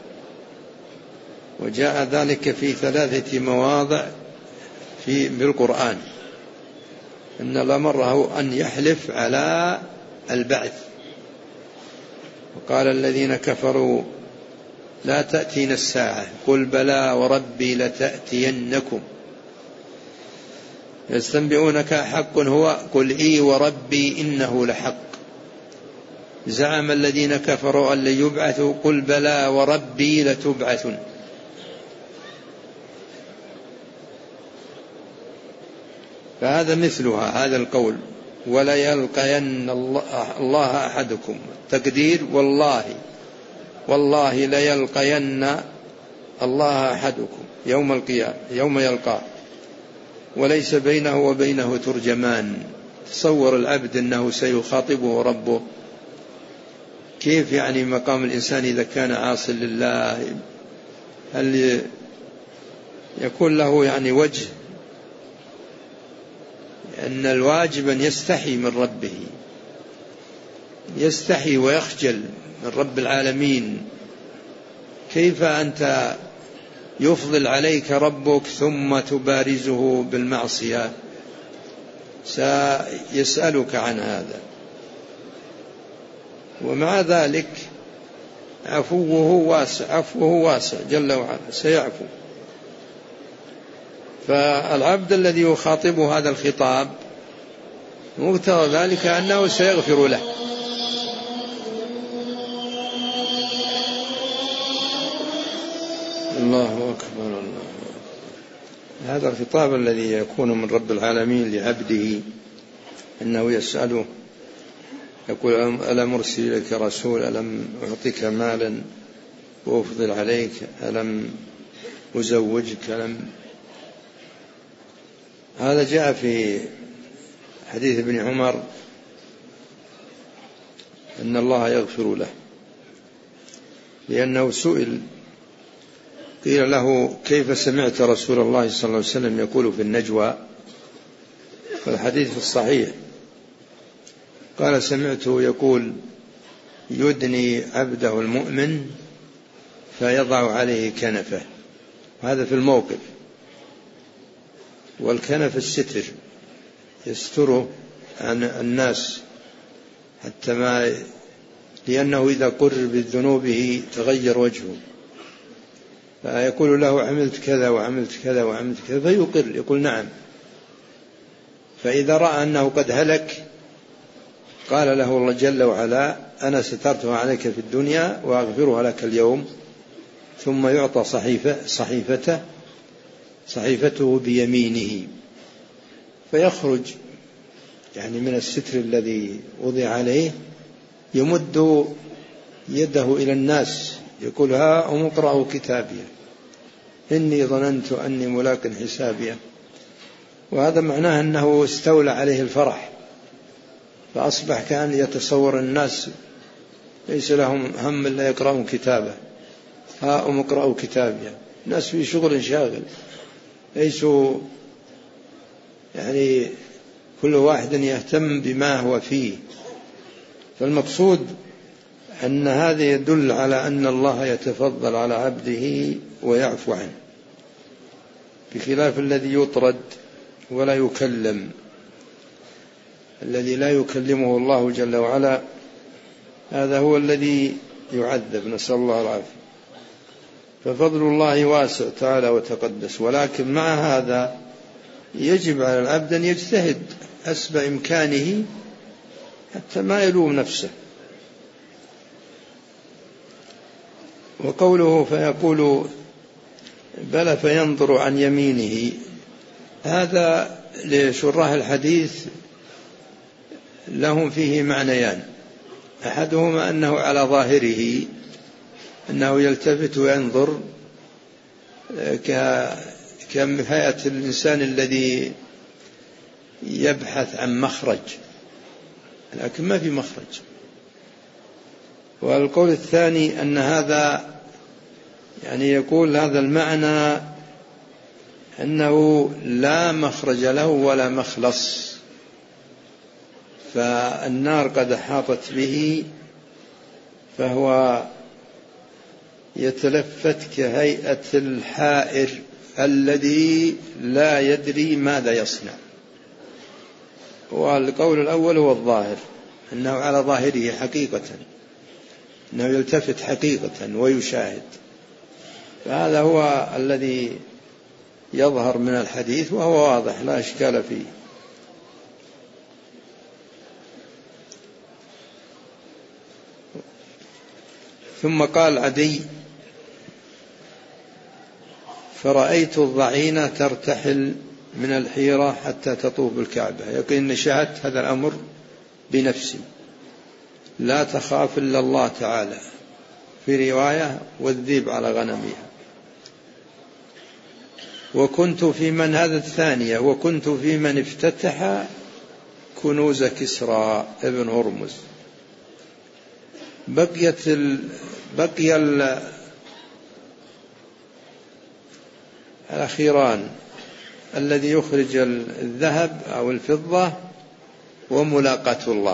وجاء ذلك في ثلاثة مواضع في بالقرآن إن لأمره أن يحلف على البعث. وقال الذين كفروا لا تأتينا الساعة قل بلى وربي لتأتينكم يستنبئونك حق هو قل إي وربي إنه لحق زعم الذين كفروا أن لن يبعثوا قل بلى وربي لتبعثن. فهذا مثلها، هذا القول ولا يلقين الله أحدكم، تقدير والله والله لا يلقين الله أحدكم يوم القيامة يوم يلقاه وليس بينه وبينه ترجمان. تصور العبد أنه سيخاطبه ربه، كيف يعني مقام الإنسان إذا كان عاصي لله؟ هل يكون له يعني وجه؟ أن الواجب أن يستحي من ربه، يستحي ويخجل من رب العالمين. كيف أنت يفضل عليك ربك ثم تبارزه بالمعصية؟ سيسألك عن هذا. ومع ذلك عفوه واسع، عفوه واسع جل وعلا، سيعفو. فالعبد الذي يخاطبه هذا الخطاب مقتضى ذلك أنه سيغفر له. الله أكبر الله. هذا الخطاب الذي يكون من رب العالمين لعبده أنه يسأله، يقول ألم أرسل إليك رسول، ألم أعطيك مالا وأفضل عليك، ألم أزوجك، ألم. هذا جاء في حديث ابن عمر أن الله يغفر له، لأنه سئل قيل له كيف سمعت رسول الله صلى الله عليه وسلم يقول في النجوى، والحديث في الصحيح، قال سمعته يقول يدني عبده المؤمن فيضع عليه كنفه. وهذا في الموقف. والكنف الستر، يستره عن الناس حتى ما، لأنه إذا قر بذنوبه تغير وجهه، فيقول له عملت كذا وعملت كذا وعملت كذا، فيقر يقول نعم. فإذا رأى أنه قد هلك قال له الله جل وعلا أنا سترتها عليك في الدنيا وأغفرها لك اليوم، ثم يعطى صحيفة صحيفته صحيفته بيمينه، فيخرج يعني من الستر الذي وضع عليه، يمد يده إلى الناس يقول ها اقرأوا كتابي إني ظننت أني ملاق حسابي. وهذا معناه أنه استولى عليه الفرح، فأصبح كأن يتصور الناس ليس لهم هم إلا يقرأون كتابه، ها اقرأوا كتابي. الناس في شغل شاغل، ليسوا يعني كل واحد يهتم بما هو فيه. فالمقصود أن هذا يدل على أن الله يتفضل على عبده ويعفو عنه، بخلاف الذي يطرد ولا يكلم. الذي لا يكلمه الله جل وعلا هذا هو الذي يعذب، نسأل الله العافية. ففضل الله واسع تعالى وتقدس، ولكن مع هذا يجب على العبد أن يجتهد حسب إمكانه حتى ما يلوم نفسه. وقوله فيقول بلى فينظر عن يمينه، هذا لشراح الحديث لهم فيه معنيان. أحدهما أنه على ظاهره أنه يلتفت وينظر كهيئة الإنسان الذي يبحث عن مخرج، لكن ما في مخرج. والقول الثاني أن هذا يعني يقول هذا المعنى أنه لا مخرج له ولا مخلص، فالنار قد أحاطت به فهو يتلفت كهيئة الحائر الذي لا يدري ماذا يصنع. والقول الأول هو الظاهر، أنه على ظاهره حقيقة، أنه يلتفت حقيقة ويشاهد. فهذا هو الذي يظهر من الحديث، وهو واضح لا إشكال فيه. ثم قال عدي فرأيت الضعينة ترتحل من الحيرة حتى تطوف بالكعبة، يقول إن شاهدت هذا الأمر بنفسي، لا تخاف إلا الله تعالى، في رواية والذيب على غنمها. وكنت في من هذا الثانية وكنت في من افتتح كنوز كسرى ابن هرمز. بقيت ال... بقي ال... الأخيران الذي يخرج الذهب أو الفضة وملاقاة الله.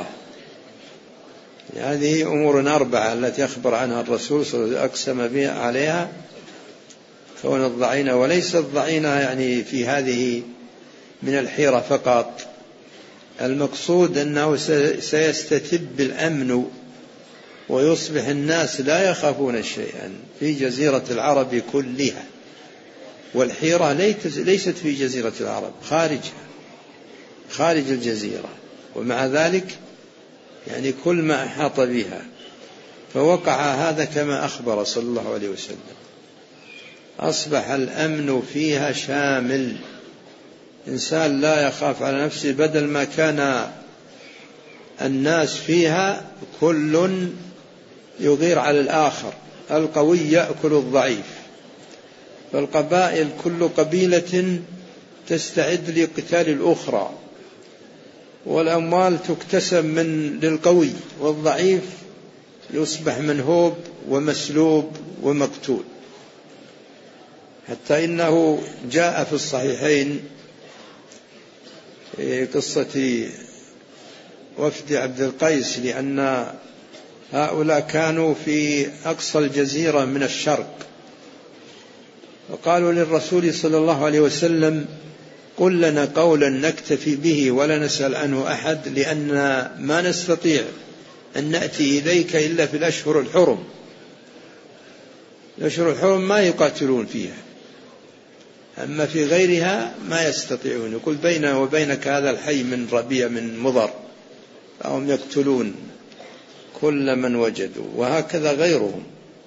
هذه أمور أربعة التي أخبر عنها الرسول صلى الله عليه وسلم أقسم بها عليها كون الضعينة، وليس الضعينة يعني في هذه من الحيرة فقط، المقصود أنه سيستتب الأمن ويصبح الناس لا يخافون شيئا في جزيرة العرب كلها. والحيرة ليست في جزيرة العرب، خارجها، خارج الجزيرة، ومع ذلك يعني كل ما أحاط بها. فوقع هذا كما أخبر صلى الله عليه وسلم، أصبح الأمن فيها شامل، إنسان لا يخاف على نفسه، بدل ما كان الناس فيها كل يغير على الآخر، القوي يأكل الضعيف، فالقبائل كل قبيلة تستعد لقتال الأخرى، والأموال تكتسب من للقوي، والضعيف يصبح منهوب ومسلوب ومقتول. حتى إنه جاء في الصحيحين قصة وفد عبد القيس، لأن هؤلاء كانوا في أقصى الجزيرة من الشرق، وقالوا للرسول صلى الله عليه وسلم قل لنا قولا نكتفي به ولا نسأل عنه أحد، لأن ما نستطيع أن نأتي إليك إلا في الأشهر الحرم، الأشهر الحرم ما يقاتلون فيها، أما في غيرها ما يستطيعون. يقول بيننا وبينك هذا الحي من ربيع من مضر، فهم يقتلون كل من وجدوا، وهكذا غيرهم.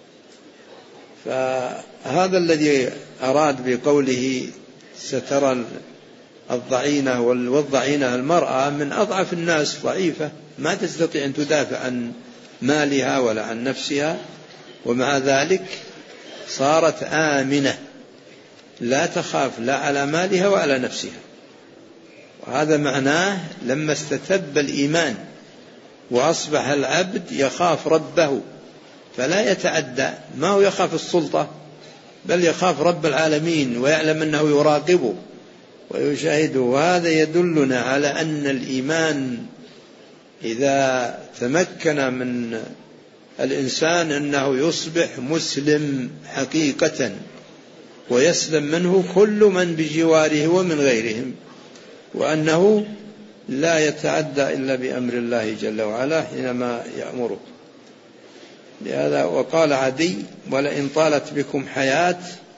فهذا الذي أراد بقوله سترى الضعينة والضعينة المرأة من أضعف الناس، ضعيفة ما تستطيع أن تدافع عن مالها ولا عن نفسها، ومع ذلك صارت آمنة لا تخاف لا على مالها وعلى نفسها. وهذا معناه لما استتب الإيمان وأصبح العبد يخاف ربه فلا يتعدى، ما هو يخاف السلطة بل يخاف رب العالمين ويعلم أنه يراقبه ويشاهده. وهذا يدلنا على أن الإيمان إذا تمكن من الإنسان أنه يصبح مسلم حقيقة ويسلم منه كل من بجواره ومن غيرهم، وأنه لا يتعدى إلا بأمر الله جل وعلا حينما يأمره. لهذا وقال عدي: ولئن طالت بكم حياة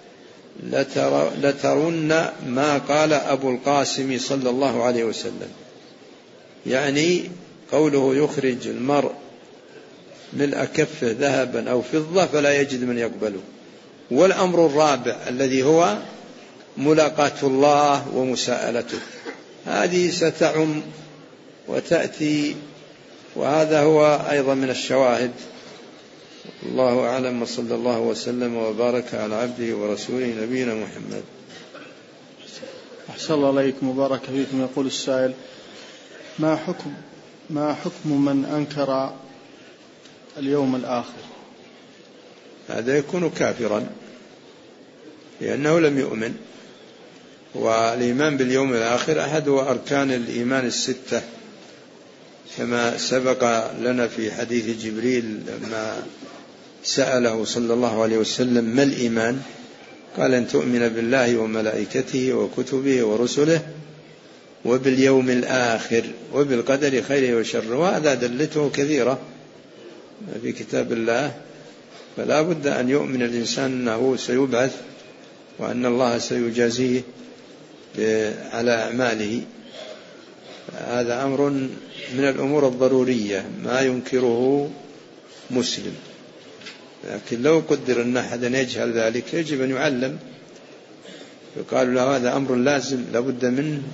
لترون ما قال أبو القاسم صلى الله عليه وسلم. يعني قوله يخرج المرء ملء كفه ذهبا أو فضة فلا يجد من يقبله. والأمر الرابع الذي هو ملاقاة الله ومساءلته، هذه ستعم وتأتي، وهذا هو أيضا من الشواهد. الله أعلم، وصلى الله وسلم وبارك على عبده ورسوله نبينا محمد. أحسن الله عليكم وبارك فيكم. يقول السائل: ما حكم ما حكم من أنكر اليوم الآخر؟ هذا يكون كافرا لأنه لم يؤمن، والإيمان باليوم الآخر أحد أركان الإيمان الستة كما سبق لنا في حديث جبريل لما سأله صلى الله عليه وسلم: ما الإيمان؟ قال: أن تؤمن بالله وملائكته وكتبه ورسله وباليوم الآخر وبالقدر خيره وشره. وهذا دلته كثيرة في كتاب الله، فلا بد أن يؤمن الإنسان أنه سيبعث وأن الله سيجازيه على أعماله. هذا أمر من الأمور الضرورية ما ينكره مسلم، لكن لو قدر أن أحدا يجهل ذلك يجب أن يعلم، يقال له هذا أمر لازم لابد منه.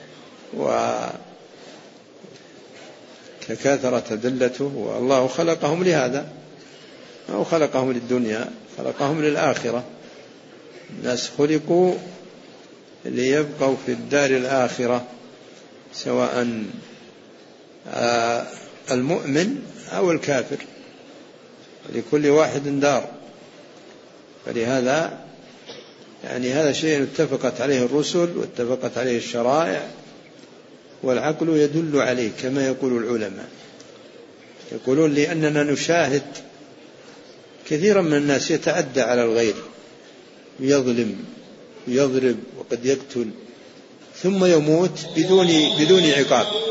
وكثرت أدلته، والله خلقهم لهذا، أو خلقهم للدنيا، خلقهم للآخرة. الناس خلقوا ليبقوا في الدار الآخرة، سواء المؤمن أو الكافر، لكل واحد دار. فلهذا يعني هذا شيء اتفقت عليه الرسل واتفقت عليه الشرائع، والعقل يدل عليه كما يقول العلماء. يقولون لأننا نشاهد كثيرا من الناس يتعدى على الغير، يظلم ويضرب وقد يقتل، ثم يموت بدون بدون عقاب.